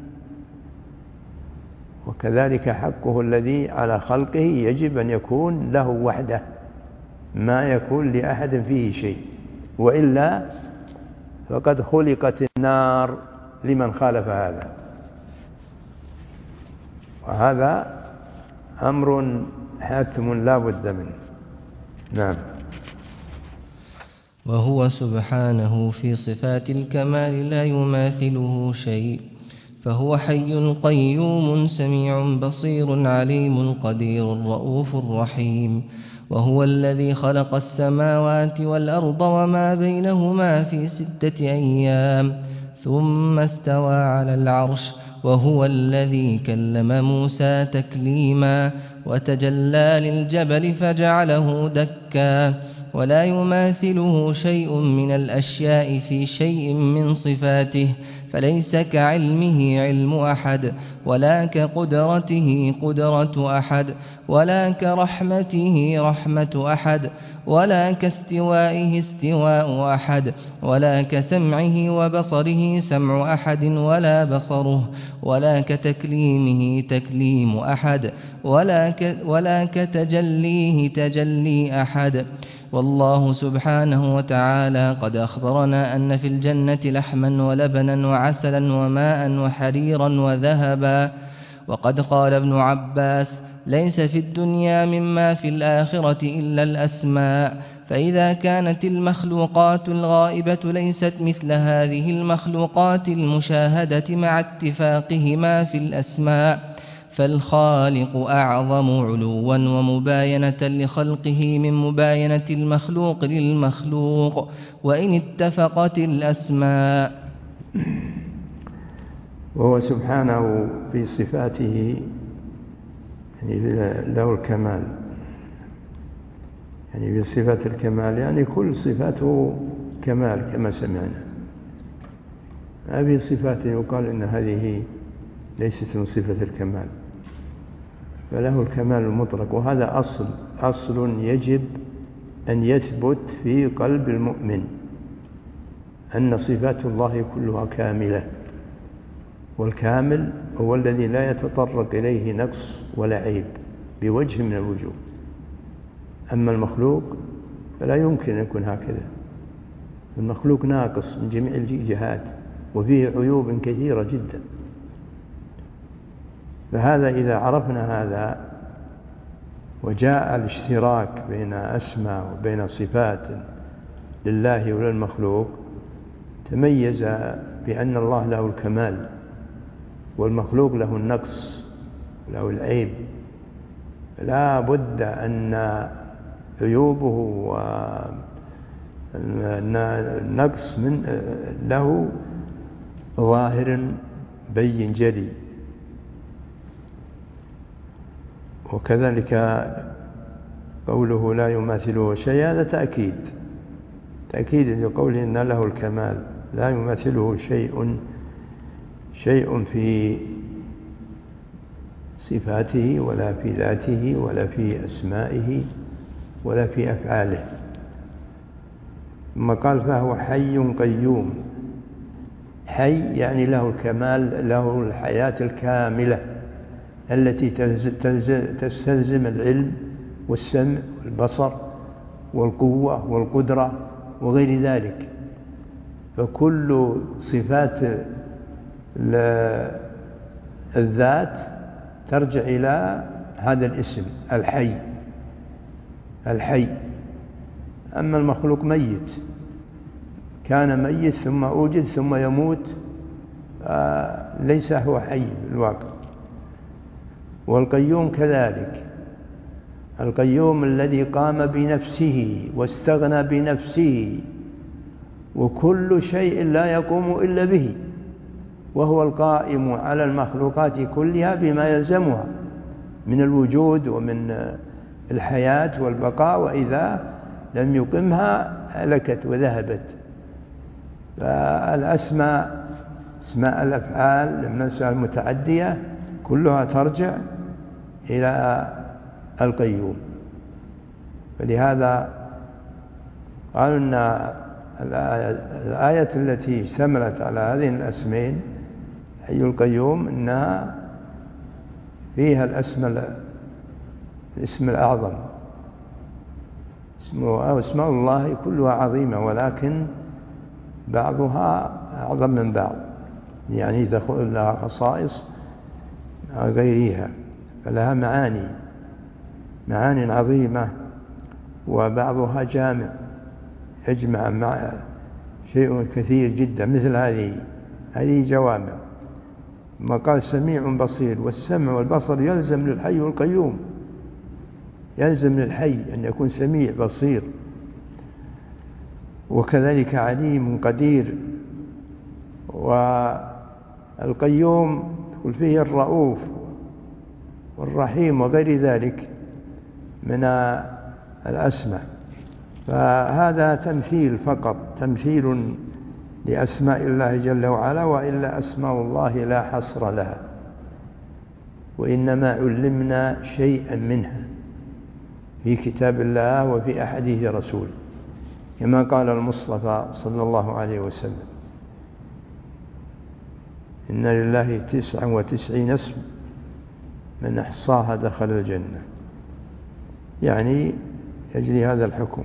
وكذلك حقه الذي على خلقه يجب أن يكون له وحده، ما يكون لأحد فيه شيء، وإلا فقد خلقت النار لمن خالف هذا، وهذا أمر حاتم لا بد منه. نعم. وهو سبحانه في صفات الكمال لا يماثله شيء، فهو حي قيوم سميع بصير عليم قدير رؤوف رحيم. وهو الذي خلق السماوات والأرض وما بينهما في 6 أيام ثم استوى على العرش. وهو الذي كلم موسى تكليما وتجلى للجبل فجعله دكا. ولا يماثله شيء من الأشياء في شيء من صفاته، فليس كعلمه علم أحد، ولا كقدرته قدرة أحد، ولا كرحمته رحمة أحد، ولا كاستوائه استواء أحد، ولا كسمعه وبصره سمع أحد ولا بصره، ولا كتكليمه تكليم أحد، ولا كتجليه تجلي أحد. والله سبحانه وتعالى قد أخبرنا أن في الجنة لحما ولبنا وعسلا وماء وحريرا وذهبا. وقد قال ابن عباس: ليس في الدنيا مما في الآخرة إلا الأسماء. فإذا كانت المخلوقات الغائبة ليست مثل هذه المخلوقات المشاهدة مع اتفاقهما في الأسماء، فالخالق أعظم علوا ومباينة لخلقه من مباينة المخلوق للمخلوق، وإن اتفقت الأسماء. وهو سبحانه في صفاته يعني له الكمال، يعني في صفات الكمال، يعني كل صفاته كمال كما سمعنا. هذه صفات يقال إن هذه ليست من صفة الكمال، فله الكمال المطلق، وهذا أصل يجب أن يثبت في قلب المؤمن أن صفات الله كلها كاملة، والكامل هو الذي لا يتطرق إليه نقص ولا عيب بوجه من الوجوه. أما المخلوق فلا يمكن أن يكون هكذا، المخلوق ناقص من جميع الجهات وفيه عيوب كثيرة جدا. فهذا إذا عرفنا هذا وجاء الاشتراك بين أسماء وبين صفات لله وللمخلوق، تميز بأن الله له الكمال والمخلوق له النقص له العيب، لا بد أن عيوبه والنقص من له ظاهر بين جلي. وكذلك قوله لا يماثله شيء، هذا تأكيد لقوله إن له الكمال، لا يماثله شيء في صفاته ولا في ذاته ولا في أسمائه ولا في أفعاله. ثم قال فهو حي قيوم. حي يعني له الكمال، له الحياة الكاملة التي تستلزم العلم والسمع والبصر والقوة والقدرة وغير ذلك. فكل صفات الذات ترجع إلى هذا الاسم الحي. أما المخلوق ميت، كان ميت ثم أوجد ثم يموت، ليس هو حي في الواقع. والقيوم كذلك، القيوم الذي قام بنفسه واستغنى بنفسه، وكل شيء لا يقوم إلا به، وهو القائم على المخلوقات كلها بما يلزمها من الوجود ومن الحياة والبقاء، وإذا لم يقمها هلكت وذهبت. فالأسماء، اسماء الأفعال المتعدية كلها ترجع إلى القيوم. فلهذا قالوا أن الآية التي اشتملت على هذه الاسمين حي القيوم إنها فيها الاسم الأعظم. اسماء الله كلها عظيمة، ولكن بعضها أعظم من بعض، يعني تدخل لها خصائص غيرها، فلها معاني عظيمة، وبعضها جامع يجمع مع شيء كثير جدا، مثل هذه جوامع. ما قال سميع بصير، والسمع والبصر يلزم للحي والقيوم، يلزم للحي أن يكون سميع بصير، وكذلك عليم قدير. والقيوم تقول فيه الرؤوف والرحيم وغير ذلك من الأسماء. فهذا تمثيل فقط، تمثيل لأسماء الله جل وعلا، وإلا أسماء الله لا حصر لها، وإنما علمنا شيئا منها في كتاب الله وفي أحاديث رسوله، كما قال المصطفى صلى الله عليه وسلم: إن لله 99 اسم من أحصاها دخل الجنة. يعني يجري هذا الحكم.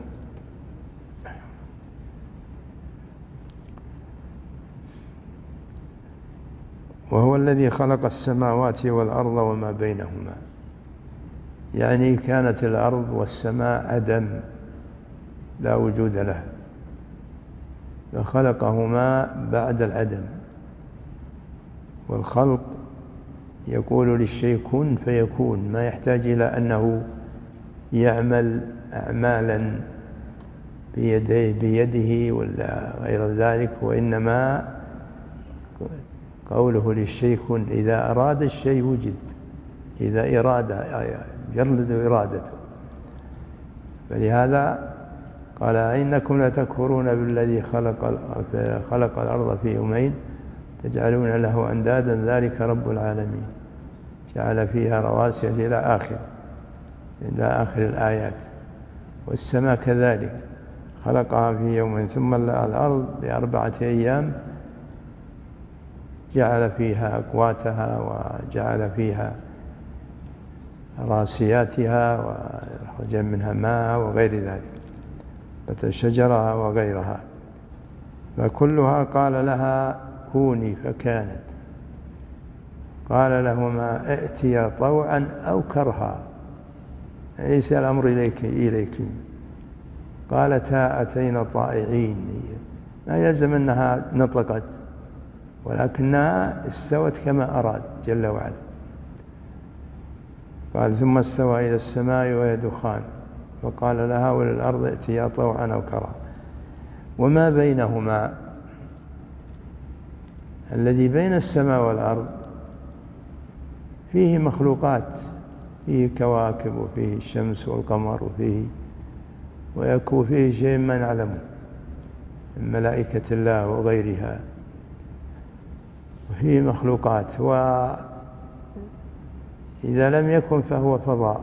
وهو الذي خلق السماوات والأرض وما بينهما، يعني كانت الأرض والسماء عدم لا وجود لها، فخلقهما بعد العدم. والخلق يقول للشيء كن فيكون، ما يحتاج إلى أنه يعمل أعمالا بيده ولا غير ذلك، وإنما قوله للشيء كن، إذا أراد الشيء وجد، إذا إرادة جرد إرادته. فلهذا قال: إنكم لتكفرون بالذي خلق الأرض في يومين تجعلون له أندادا ذلك رب العالمين، جعل فيها رواسي إلى آخر الآيات. والسماء كذلك خلقها في يوم، ثم الأرض ب4 أيام جعل فيها أقواتها وجعل فيها راسياتها وأخرج منها ماء وغير ذلك، شجرها وغيرها، فكلها قال لها كوني فكانت. قال لهما ائتيا طوعا أو كرها، ليس الأمر إليك. قالتا أتينا طائعين، ما يلزم أنها نطقت، ولكنها استوت كما أراد جل وعلا. قال ثم استوى إلى السماء وهي دخان، فقال لها وللأرض ائتيا طوعا أو كرها. وما بينهما الذي بين السماء والأرض فيه مخلوقات، فيه كواكب وفيه الشمس والقمر ويكون فيه شيء ما نعلمه من ملائكة الله وغيرها، وفيه مخلوقات. وإذا لم يكن فهو فضاء،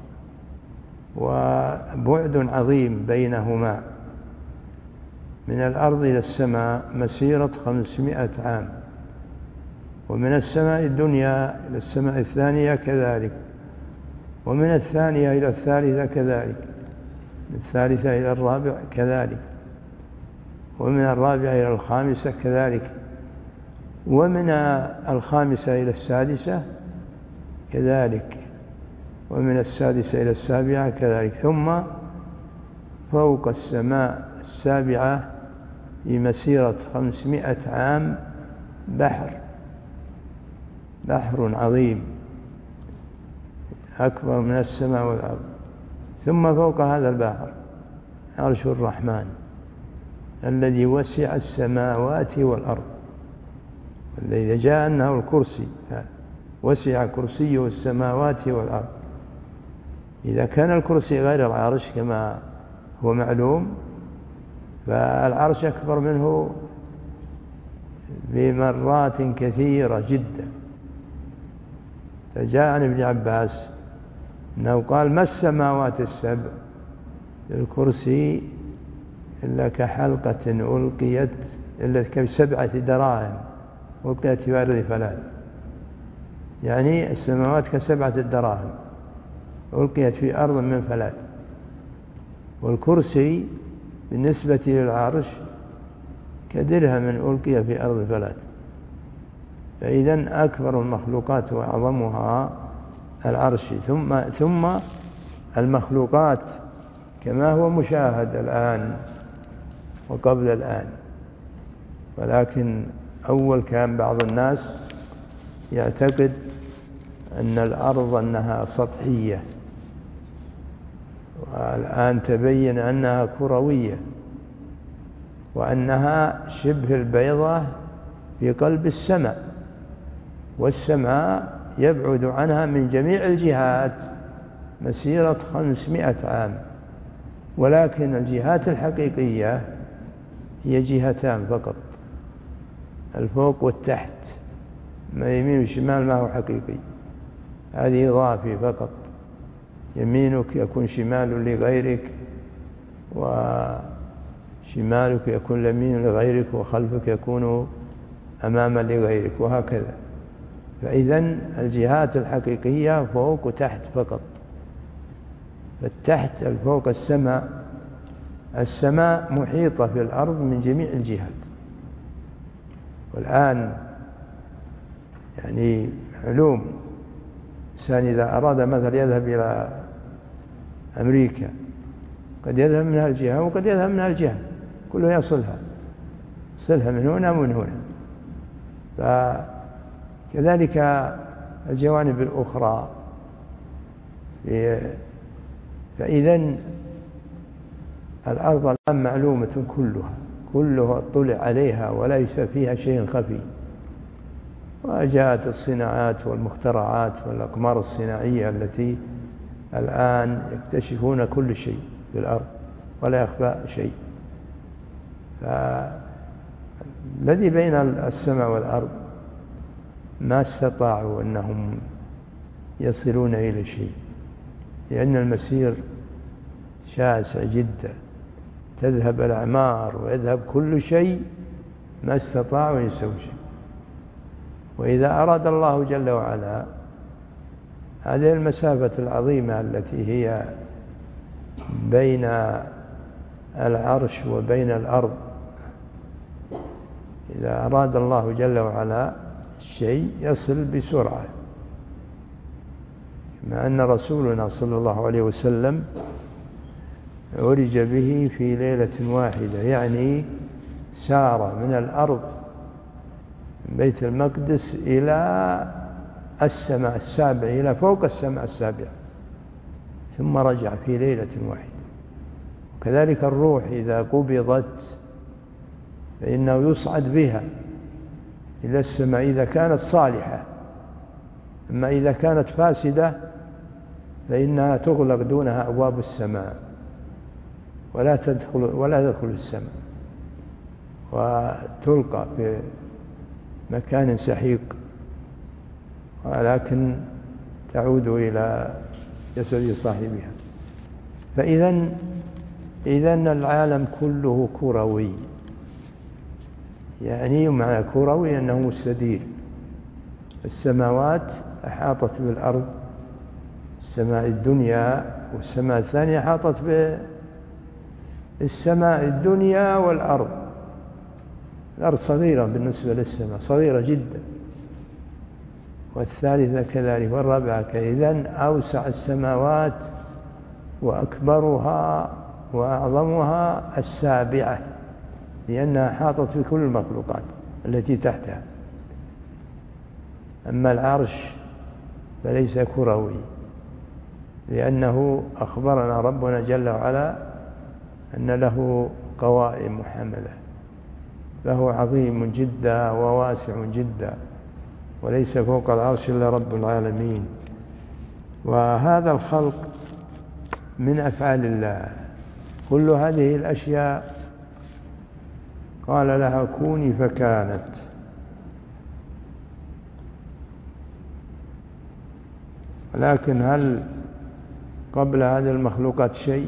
وبعد عظيم بينهما. من الأرض إلى السماء مسيرة 500 عام، ومن السماء الدنيا إلى السماء الثانية كذلك، ومن الثانية إلى الثالثة كذلك، من الثالثة إلى الرابع كذلك، ومن الرابعة إلى الخامسة كذلك، ومن الخامسة إلى السادسة كذلك، ومن السادسة إلى السابعة كذلك. ثم فوق السماء السابعة بمسيرة 500 عام بحر عظيم أكبر من السماء والأرض. ثم فوق هذا البحر عرش الرحمن الذي وسع السماوات والأرض، والذي جاء أنه الكرسي، وسع كرسيه السماوات والأرض. إذا كان الكرسي غير العرش كما هو معلوم، فالعرش أكبر منه بمرات كثيرة جدا. فجاء عن ابن عباس أنه قال ما السماوات السبع الكرسي إلا كحلقة ألقيت إلا ك7 دراهم ألقيت في أرض فلات، يعني السماوات ك7 دراهم ألقيت في أرض من فلات، والكرسي بالنسبة للعرش كدرهم ألقي في أرض فلات. فإذن أكبر المخلوقات وأعظمها العرش، ثم المخلوقات كما هو مشاهد الآن وقبل الآن. ولكن أول كان بعض الناس يعتقد أن الأرض أنها سطحية، والآن تبين أنها كروية، وأنها شبه البيضة في قلب السماء، والسماء يبعد عنها من جميع الجهات مسيرة 500 عام. ولكن الجهات الحقيقية هي جهتان فقط، الفوق والتحت، ما يمين والشمال ما هو حقيقي، هذه إضافي فقط. يمينك يكون شمال لغيرك، وشمالك يكون يمين لغيرك، وخلفك يكون أمام لغيرك، وهكذا. فإذن الجهات الحقيقية فوق وتحت فقط. فالتحت الفوق السماء محيطة في الأرض من جميع الجهات. والآن يعني علوم الإنسان إذا أراد مثلا يذهب إلى أمريكا قد يذهب من هالجهة وقد يذهب من هالجهة، كله يصلها من هنا ومن هنا. فكذلك الجوانب الأخرى. فإذن الأرض الآن معلومة كلها اطلع عليها وليس فيها شيء خفي. وجاءت الصناعات والمخترعات والأقمار الصناعية التي الآن يكتشفون كل شيء في الأرض ولا يخفى شيء. فالذي بين السماء والأرض ما استطاعوا أنهم يصلون إلى شيء، لأن المسير شاسع جدا، تذهب الأعمار ويذهب كل شيء، ما استطاعوا يسووا شيء. وإذا أراد الله جل وعلا هذه المسافة العظيمة التي هي بين العرش وبين الأرض، إذا أراد الله جل وعلا الشيء يصل بسرعة. مع أن رسولنا صلى الله عليه وسلم عرج به في ليلة واحدة، يعني سار من الأرض من بيت المقدس إلى السماء السابعة، إلى فوق السماء السابعة، ثم رجع في ليلة واحدة. وكذلك الروح إذا قبضت فإنه يصعد بها إلى السماء إذا كانت صالحة، أما إذا كانت فاسدة فإنها تغلق دونها أبواب السماء ولا تدخل السماء، وتلقى في مكان سحيق، ولكن تعود إلى جسد صاحبها. فإذن العالم كله كروي، يعني معنى كروي أنه مستدير. السماوات أحاطت بالأرض، السماء الدنيا والسماء الثانية أحاطت بالسماء الدنيا والأرض. الأرض صغيرة بالنسبة للسماء، صغيرة جدا، والثالثة كذلك والرابعة كذلك. إذن أوسع السماوات وأكبرها وأعظمها السابعة، لأنها أحاطت بكل المخلوقات التي تحتها. أما العرش فليس كروي، لأنه أخبرنا ربنا جل وعلا أن له قوائم محملة، فهو عظيم جدا وواسع جدا، وليس فوق العرش إلا رب العالمين. وهذا الخلق من أفعال الله. كل هذه الأشياء قال لها كوني فكانت. ولكن هل قبل هذه المخلوقات شيء؟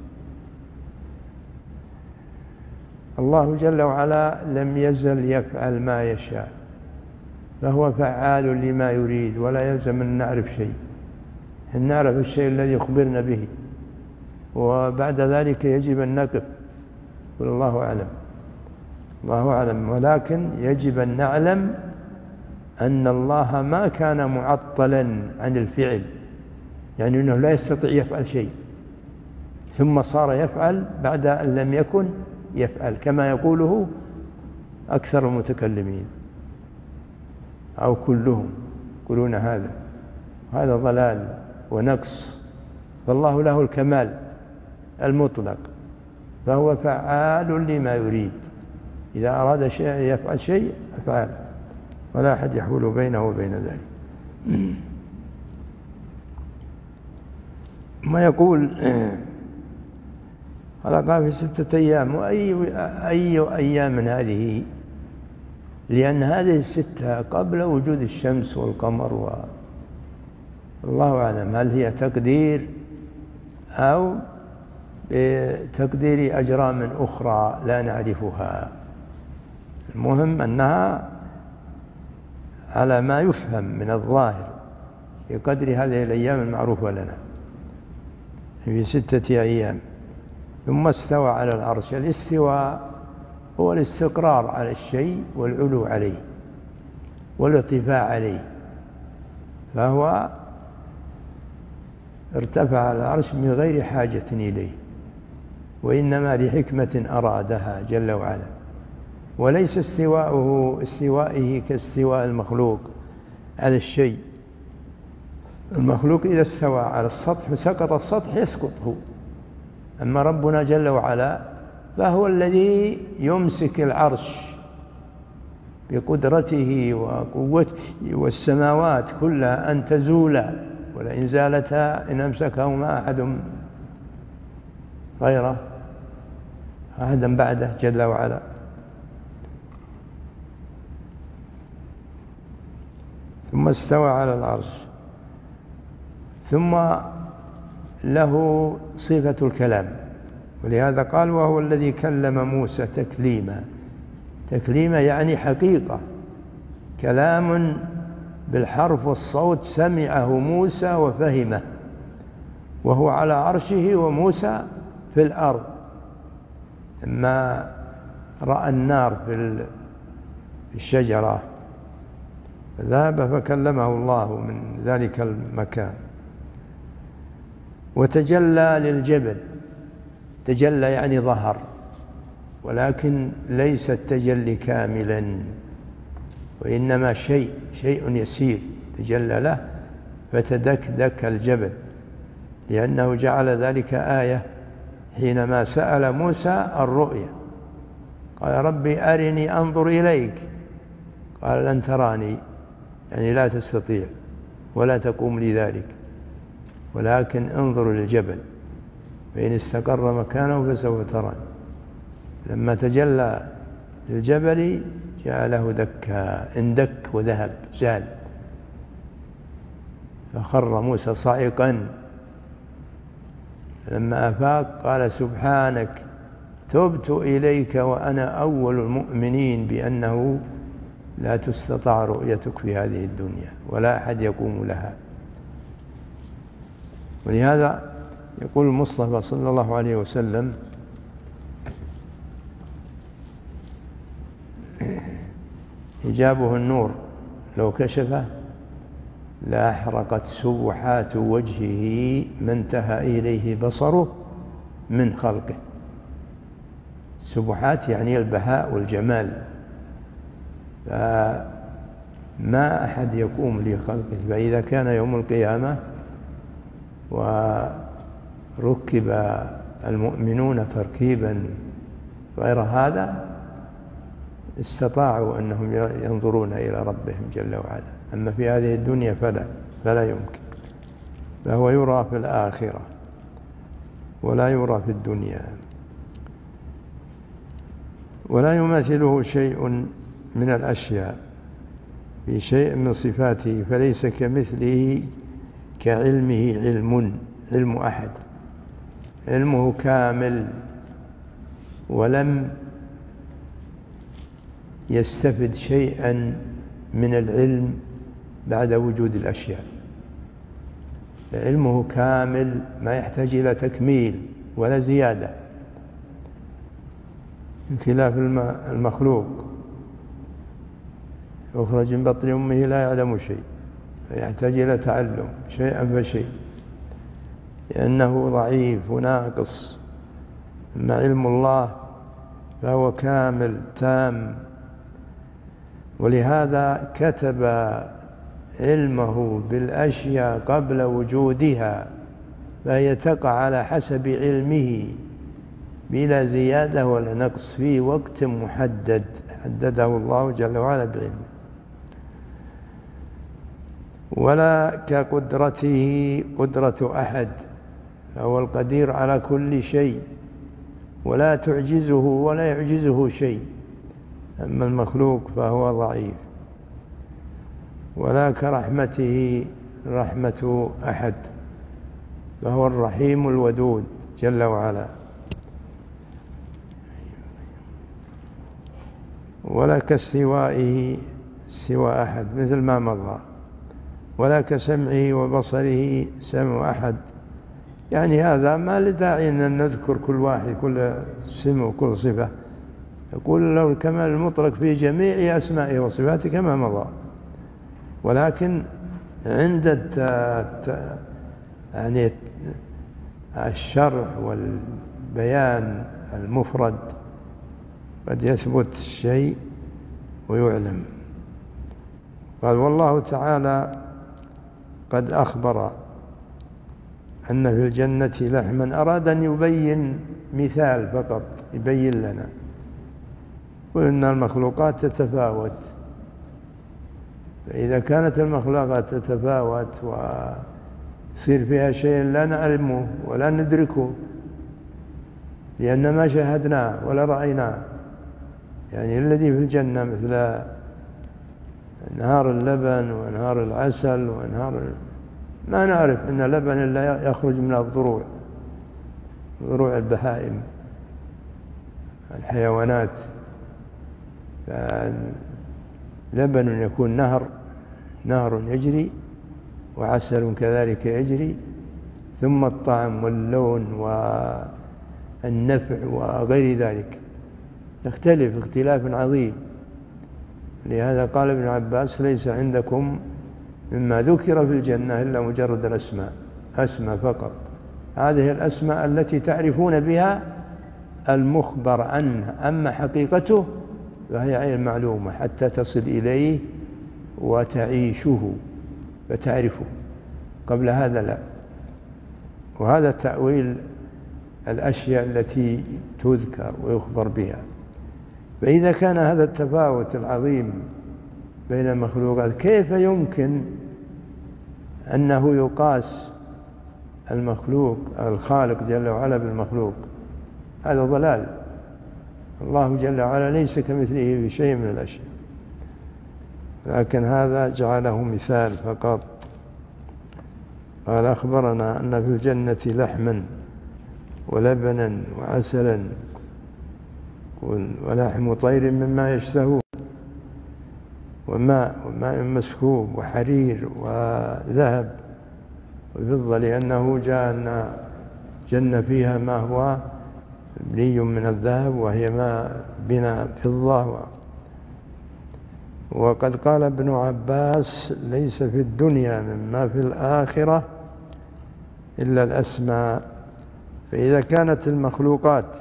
الله جل وعلا لم يزل يفعل ما يشاء، فهو فعال لما يريد، ولا يلزم أن نعرف شيء. أن نعرف الشيء الذي يخبرنا به، وبعد ذلك يجب أن نقف والله أعلم، الله أعلم. ولكن يجب أن نعلم أن الله ما كان معطلا عن الفعل، يعني أنه لا يستطيع يفعل شيء ثم صار يفعل بعد أن لم يكن يفعل، كما يقوله أكثر المتكلمين أو كلهم يقولون هذا ضلال ونقص. فالله له الكمال المطلق، فهو فعال لما يريد. إذا أراد شيء يفعل شيء أفعل، ولا أحد يحول بينه وبين ذلك. ما يقول خلقها في 6 أيام، وأي أيام من هذه؟ لأن هذه 6 قبل وجود الشمس والقمر، والله أعلم هل هي تقدير أو بتقدير أجرام أخرى لا نعرفها. المهم أنها على ما يفهم من الظاهر بقدر هذه الأيام المعروفة لنا، في 6 أيام. ثم استوى على العرش. الاستواء هو الاستقرار على الشيء والعلو عليه والارتفاع عليه، فهو ارتفع على العرش من غير حاجة إليه، وإنما لحكمة أرادها جل وعلا. وليس استوائه كاستواء المخلوق على الشيء. المخلوق إذا استوى على السطح وسقط السطح يسقط هو، أما ربنا جل وعلا فهو الذي يمسك العرش بقدرته وقوته، والسماوات كلها أن تزولا، ولئن زالتا إن أمسكهما أحد غيره، أحدا بعده جل وعلا. ثم استوى على العرش. ثم له صفة الكلام، ولهذا قال وهو الذي كلم موسى تكليما. تكليما يعني حقيقة، كلام بالحرف والصوت سمعه موسى وفهمه، وهو على عرشه وموسى في الأرض لما رأى النار في الشجرة ذهب فكلمه الله من ذلك المكان. وتجلى للجبل، تجلى يعني ظهر، ولكن ليس التجلي كاملا، وإنما شيء يسير تجلى له فتدكدك الجبل، لأنه جعل ذلك آية حينما سأل موسى الرؤيا، قال ربي أرني أنظر إليك، قال لن تراني، يعني لا تستطيع ولا تقوم لذلك، ولكن انظر للجبل فإن استقر مكانه فسوف تراني. لما تجلى للجبل جعله دكا، اندك وذهب زال، فخر موسى صاعقا. لما أفاق قال سبحانك تبت إليك وأنا أول المؤمنين بأنه لا تستطاع رؤيتك في هذه الدنيا ولا أحد يقوم لها. ولهذا يقول المصطفى صلى الله عليه وسلم حجابه النور لو كشفه لأحرقت سبحات وجهه ما انتهى إليه بصره من خلقه. سبحات يعني البهاء والجمال، فما أحد يقوم لخلقه. فإذا كان يوم القيامة وركب المؤمنون تركيبا غير هذا استطاعوا أنهم ينظرون إلى ربهم جل وعلا، أما في هذه الدنيا فلا يمكن، فهو يرى في الآخرة ولا يرى في الدنيا. ولا يماثله شيء من الأشياء في شيء من صفاته، فليس كمثله كعلمه علم أحد، علمه كامل ولم يستفد شيئا من العلم بعد وجود الأشياء. علمه كامل ما يحتاج إلى تكميل ولا زيادة، بخلاف المخلوق يخرج من بطن أمه لا يعلم شيء، فيحتاج إلى تعلم شيئا فشيء لأنه ضعيف وناقص. أما علم الله فهو كامل تام، ولهذا كتب علمه بالأشياء قبل وجودها، فهي تقع على حسب علمه بلا زيادة ولا نقص في وقت محدد حدده الله جل وعلا بعلمه. ولا كقدرته قدرة أحد، فهو القدير على كل شيء ولا تعجزه ولا يعجزه شيء. أما المخلوق فهو ضعيف. ولا كرحمته رحمة أحد، فهو الرحيم الودود جل وعلا. ولا كاستوائه سوى أحد مثل ما مضى، ولا كسمعه وبصره سمع أحد. يعني هذا ما لداعي أن نذكر كل واحد كل سمع وكل صفة، يقول له الكمال المطلق في جميع أسمائه وصفاته كما مضى. ولكن عند يعني الشرح والبيان المفرد قد يثبت الشيء ويعلم. قال والله تعالى قد أخبر أن في الجنة لحما. أراد أن يبين مثال فقط يبين لنا، وإن المخلوقات تتفاوت، فإذا كانت المخلوقات تتفاوت ويصير فيها شيء لا نعلمه ولا ندركه لأن ما شاهدناه ولا رأيناه، يعني الذي في الجنة مثل أنهار اللبن وأنهار العسل وأنهار ما نعرف أن لبن لا يخرج من الضروع، ضروع البهائم الحيوانات، فلبن يكون نهر يجري، وعسل كذلك يجري، ثم الطعم واللون والنفع وغير ذلك يختلف اختلاف عظيم. لهذا قال ابن عباس: ليس عندكم مما ذكر في الجنة إلا مجرد الأسماء، أسماء فقط. هذه الأسماء التي تعرفون بها المخبر عنها، أما حقيقته فهي غير معلومة حتى تصل إليه وتعيشه فتعرفه، قبل هذا لا. وهذا تأويل الأشياء التي تذكر ويخبر بها. فإذا كان هذا التفاوت العظيم بين المخلوقات، كيف يمكن أنه يقاس المخلوق الخالق جل وعلا بالمخلوق؟ هذا ضلال. الله جل وعلا ليس كمثله في شيء من الأشياء، لكن هذا جعله مثال فقط. قال: أخبرنا أن في الجنة لحما ولبنا وعسلا ولحم طير مما يشتهون، وماء مسكوب وحرير وذهب وفضة، لأنه جاء أن جنة فيها ما هو مبني من الذهب، وهي ما بنا فضة. وقد قال ابن عباس: ليس في الدنيا مما في الآخرة إلا الأسماء. فإذا كانت المخلوقات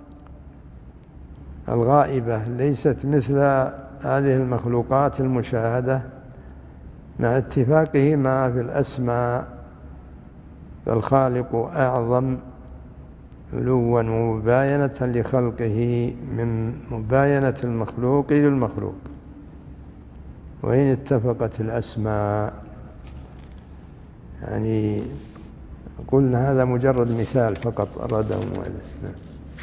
الغائبة ليست مثل هذه المخلوقات المشاهدة، مع اتفاقهما في الأسماء، فالخالق أعظم علوا ومباينة لخلقه من مباينة المخلوق للمخلوق، وإن اتفقت الأسماء. يعني قلنا هذا مجرد مثال فقط أراده المؤلف.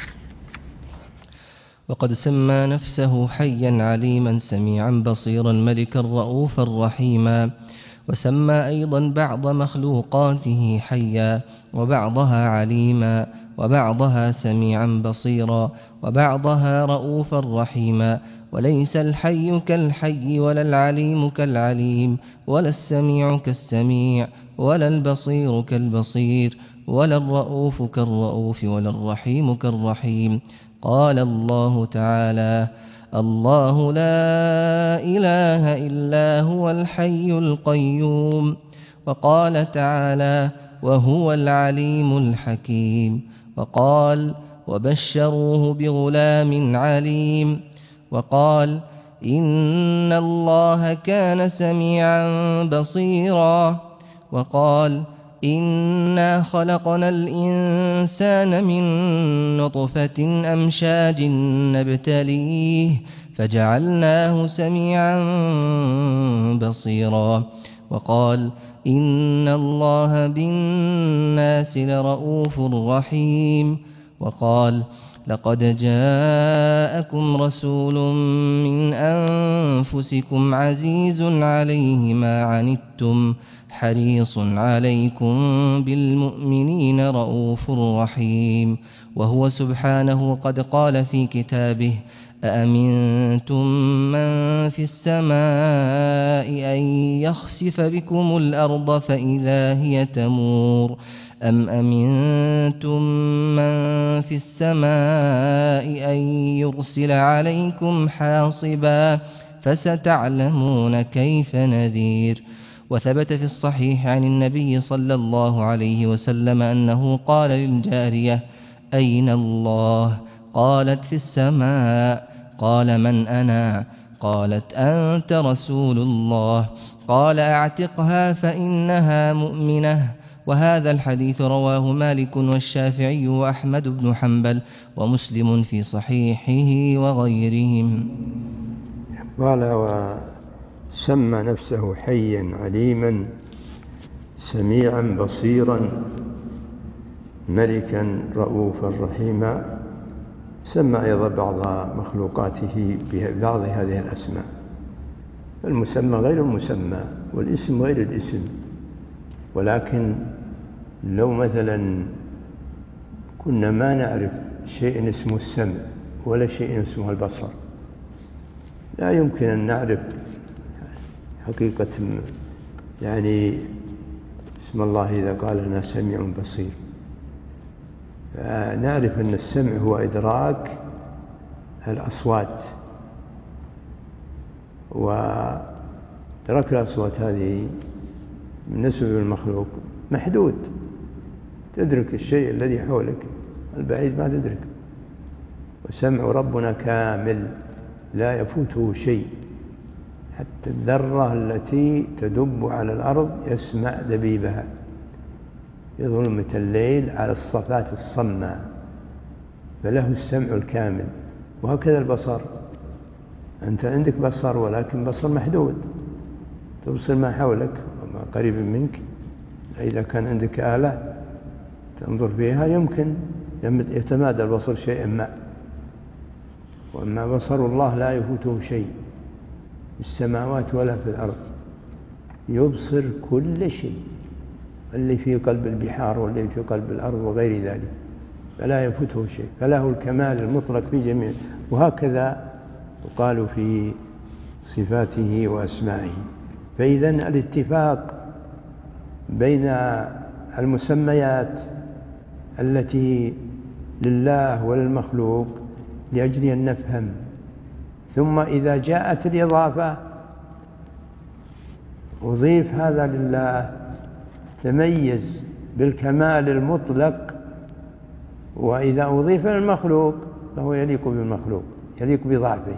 وقد سمى نفسه حيا عليما سميعا بصيرا ملكا رؤوفا رحيما، وسمى أيضا بعض مخلوقاته حيا، وبعضها عليما، وبعضها سميعا بصيرا، وبعضها رؤوفا رحيما. وليس الحي كالحي، ولا العليم كالعليم، ولا السميع كالسميع، ولا البصير كالبصير، ولا الرؤوف كالرؤوف، ولا الرحيم كالرحيم. قال الله تعالى: الله لا إله إلا هو الحي القيوم. وقال تعالى: وهو العليم الحكيم. وقال: وبشروه بغلام عليم. وقال: إن الله كان سميعا بصيرا. وقال: إنا خلقنا الإنسان من نطفة أمشاج نبتليه فجعلناه سميعا بصيرا. وقال: إن الله بالناس لرؤوف رحيم. وقال: لقد جاءكم رسول من أنفسكم عزيز عليه ما عنتم حريص عليكم بالمؤمنين رؤوف رحيم. وهو سبحانه قد قال في كتابه: أأمنتم من في السماء أن يخسف بكم الأرض فإذا هي تمور، أم أمنتم من في السماء أن يرسل عليكم حاصبا فستعلمون كيف نذير. وثبت في الصحيح عن النبي صلى الله عليه وسلم أنه قال للجارية: أين الله؟ قالت: في السماء. قال: من أنا؟ قالت: أنت رسول الله. قال: أعتقها فإنها مؤمنة. وهذا الحديث رواه مالك والشافعي وأحمد بن حنبل ومسلم في صحيحه وغيرهم. قال: وسمى نفسه حيا عليما سميعا بصيرا ملكا رؤوفا رحيما. سمى أيضا بعض مخلوقاته ببعض هذه الأسماء، المسمى غير المسمى والاسم غير الاسم. ولكن لو مثلا كنا ما نعرف شيء اسمه السمع ولا شيء اسمه البصر، لا يمكن أن نعرف حقيقة يعني اسم الله إذا قال لنا سميع بصير. فنعرف أن السمع هو إدراك الأصوات، وإدراك الأصوات هذه بالنسبة للمخلوق محدود، تدرك الشيء الذي حولك، البعيد ما تدرك. وسمع ربنا كامل لا يفوته شيء، حتى الذرة التي تدب على الأرض يسمع دبيبها في ظلمة الليل على الصفات الصماء، فله السمع الكامل. وهكذا البصر، أنت عندك بصر ولكن بصر محدود، تبصر ما حولك وما قريب منك. إذا كان عندك آلة تنظر فيها يمكن يتمادى البصر شيئا ما، وأما بصر الله لا يفوته شيء في السماوات ولا في الأرض، يبصر كل شيء، اللي في قلب البحار واللي في قلب الأرض وغير ذلك، فلا يفوته شيء، فله الكمال المطلق في جميع. وهكذا يقال في صفاته وأسمائه. فإذا الاتفاق بين المسميات التي لله وللمخلوق لأجل أن نفهم، ثم إذا جاءت الإضافة أضيف هذا لله تميز بالكمال المطلق، وإذا أضيف للمخلوق فهو يليق بالمخلوق، يليق بضعفه،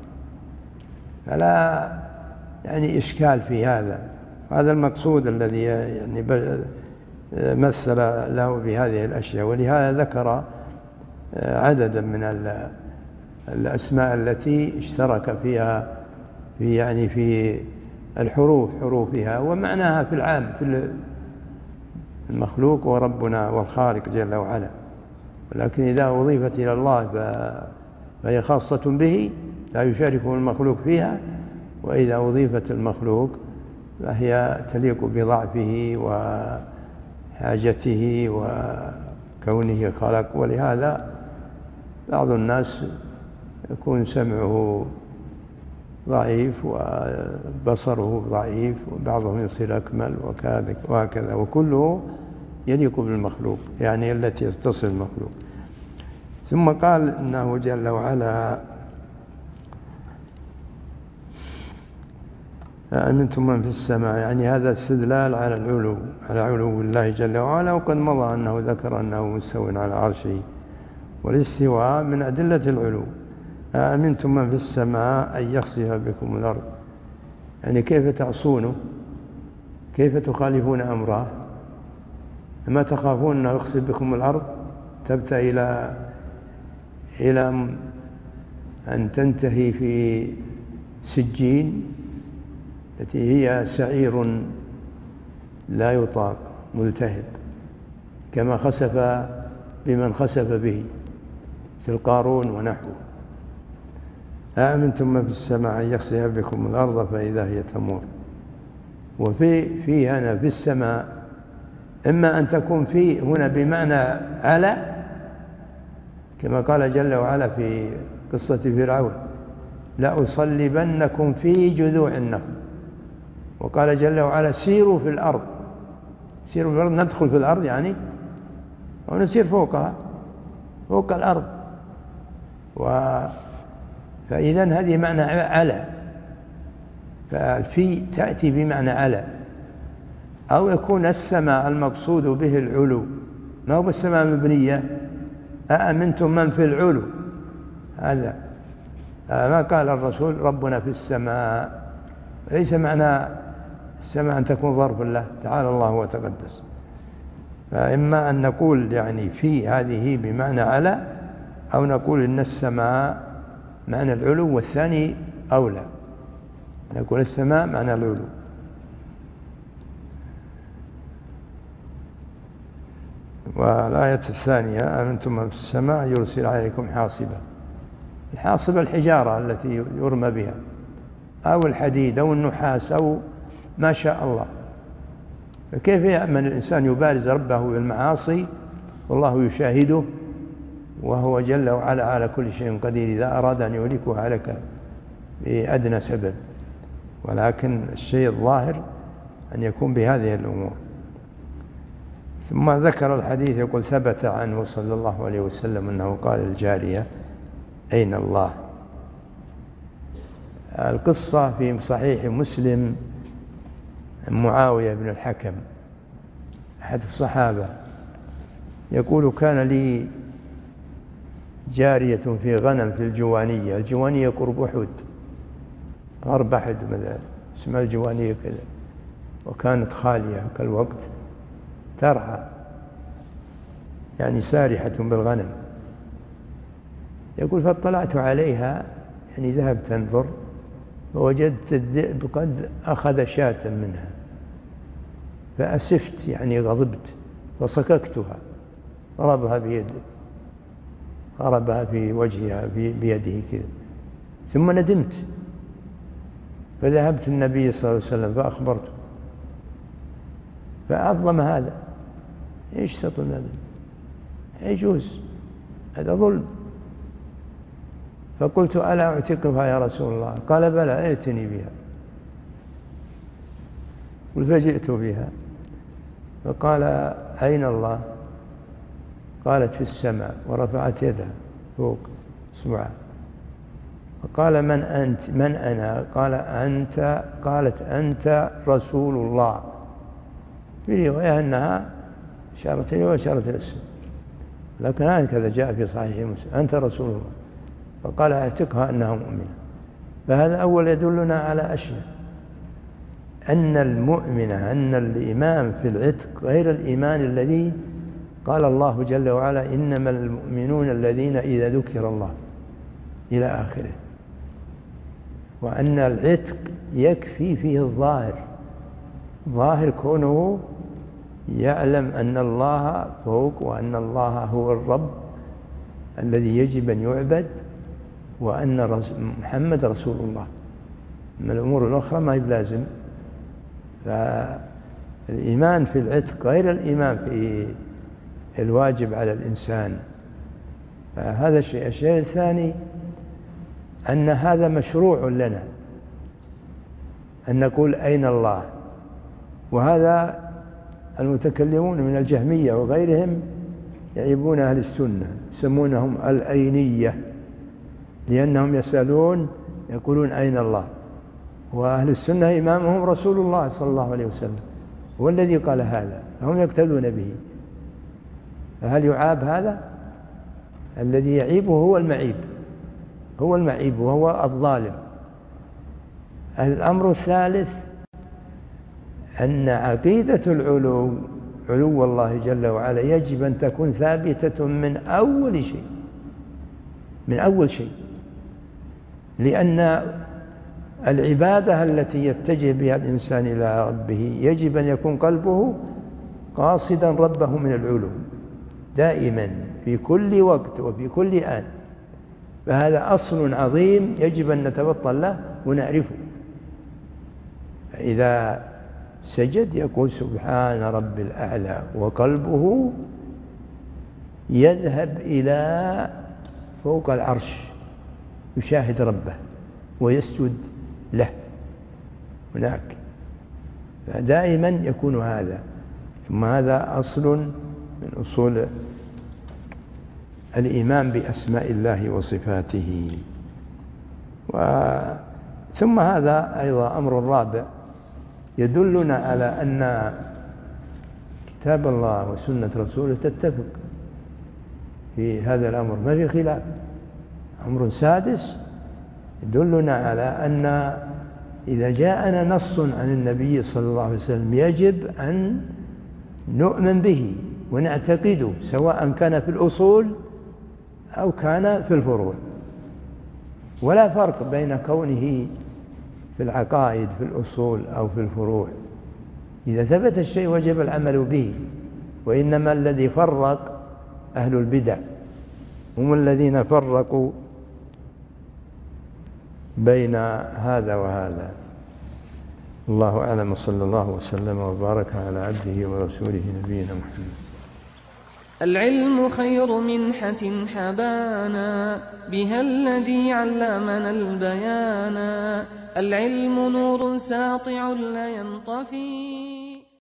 فلا يعني إشكال في هذا. هذا المقصود الذي يعني مثل له بهذه الأشياء. ولهذا ذكر عددا من الأسماء التي اشترك فيها في الحروف، حروفها ومعناها في العام في المخلوق وربنا والخالق جل وعلا. ولكن إذا أضيفت إلى الله فهي خاصة به لا يشاركه المخلوق فيها، وإذا أضيفت المخلوق فهي تليق بضعفه وحاجته وكونه خلق. ولهذا بعض الناس يكون سمعه ضعيف وبصره ضعيف، وبعضهم يصير أكمل وهكذا، وكله يليق بالمخلوق، يعني التي تصل المخلوق. ثم قال إنه جل وعلا أأمنتم من في السماء، يعني هذا استدلال على العلو، على علو الله جل وعلا. وقد مضى أنه ذكر أنه مستوٍ على عرشه، والاستواء من أدلة العلو. أأمنتم من في السماء أن يخسف بكم الأرض، يعني كيف تعصونه، كيف تخالفون أمره، أما تخافون أنه يخسف بكم الأرض تبتأ إلى أن تنتهي في سجين التي هي سعير لا يطاق ملتهب، كما خسف بمن خسف به مثل قارون ونحوه. أأمنتم من في السماء أن يخسف بكم الأرض فإذا هي تمور. وفي هنا في السماء إما أن تكون في هنا بمعنى على، كما قال جل وعلا في قصة فرعون لأصلبنكم في جذوع النخل، وقال جل وعلا سيروا في الأرض، سيروا في الأرض، ندخل في الأرض يعني ونسير فوقها، فوق الأرض. فإذا هذه معنى على، فالفي تأتي بمعنى على. أو يكون السماء المقصود به العلو، ما هو بالسماء المبنية، أأمنتم من في العلو، هذا ما قال الرسول ربنا في السماء، ليس معنى السماء أن تكون ظرف الله تعالى الله وتقدس. فإما أن نقول يعني في هذه بمعنى على، أو نقول إن السماء معنى العلو، والثاني أولى، نقول السماء معنى العلو. والآية الثانية أمنتم من في السماء يرسل عليكم حاصبا. الحاصبة الحجارة التي يرمى بها، أو الحديد أو النحاس أو ما شاء الله. فكيف يأمن الإنسان يبارز ربه بالمعاصي والله يشاهده وهو جل وعلا على كل شيء قدير إذا أراد أن يهلكه هلك بأدنى سبب، ولكن الشيء الظاهر أن يكون بهذه الأمور. ثم ذكر الحديث يقول ثبت عنه صلى الله عليه وسلم أنه قال الجارية أين الله. القصة في صحيح مسلم معاوية بن الحكم أحد الصحابة يقول كان لي جارية في غنم في الجوانية. الجوانية قرب أحد، غرب أحد مثلا اسمها الجوانية كذا، وكانت خالية كالوقت ترعى يعني سارحة بالغنم. يقول فاطلعت عليها يعني ذهبت أنظر فوجدت الذئب قد أخذ شاة منها فأسفت يعني غضبت فصككتها، ضربها بيده، ضربها في وجهها بيده كذا، ثم ندمت فذهبت النبي صلى الله عليه وسلم فأخبرته فعظم هذا. إيش تطلب هذا؟ يجوز، هذا ظلم. فقلت ألا أعتقها يا رسول الله؟ قال بلى ائتني بها. فجئت بها فقال أين الله؟ قالت في السماء، ورفعت يدها فوق اصبعها. فقال من أنت؟ من أنا؟ قال أنت. قالت أنت رسول الله. في رواية أنها أشارت إليه وأشارت إلى السماء، لكن هكذا جاء في صحيح مسلم أنت رسول الله. فقال اعتقها أنها مؤمنة. فهذا أول يدلنا على أشياء، أن المؤمنة أن الإيمان في العتق غير الإيمان الذي قال الله جل وعلا إنما المؤمنون الذين إذا ذكر الله إلى آخره، وأن العتق يكفي فيه الظاهر، ظاهر كونه يعلم أن الله فوق وأن الله هو الرب الذي يجب أن يعبد وأن محمد رسول الله. من الأمور الأخرى ما هي بلازم. فالإيمان في العتق غير الإيمان في الواجب على الإنسان. فهذا الشيء. الشيء الثاني أن هذا مشروع لنا أن نقول أين الله، وهذا المتكلمون من الجهمية وغيرهم يعيبون أهل السنة يسمونهم الأينية، لأنهم يسألون يقولون أين الله، وأهل السنة إمامهم رسول الله صلى الله عليه وسلم هو الذي قال هذا، هم يقتدون به. فهل يعاب هذا؟ الذي يعيبه هو المعيب، هو المعيب وهو الظالم. الأمر الثالث أن عقيدة العلو، علو الله جل وعلا، يجب أن تكون ثابتة من أول شيء، من أول شيء، لأن العبادة التي يتجه بها الإنسان إلى ربه يجب أن يكون قلبه قاصدا ربه من العلو دائما في كل وقت وفي كل آن. فهذا أصل عظيم يجب أن نتبطل له ونعرفه. فإذا سجد يقول سبحان رب الأعلى، وقلبه يذهب إلى فوق العرش يشاهد ربه ويسجد له هناك. فدائما يكون هذا. ثم هذا أصل من أصول الإيمان بأسماء الله وصفاته. ثم هذا أيضا أمر رابع يدلنا على أن كتاب الله وسنة رسوله تتفق في هذا الأمر، ما في خلاف. أمر سادس يدلنا على أن إذا جاءنا نص عن النبي صلى الله عليه وسلم يجب أن نؤمن به ونعتقده، سواء كان في الأصول أو كان في الفروع. ولا فرق بين كونه في العقائد في الأصول أو في الفروع. إذا ثبت الشيء وجب العمل به. وإنما الذي فرق أهل البدع، هم الذين فرقوا بين هذا وهذا. الله أعلم، صلى الله وسلم وبارك على عبده ورسوله نبينا محمد. العلم خير منحة حبانا بها الذي علمنا البيانا، العلم نور ساطع لا ينطفي.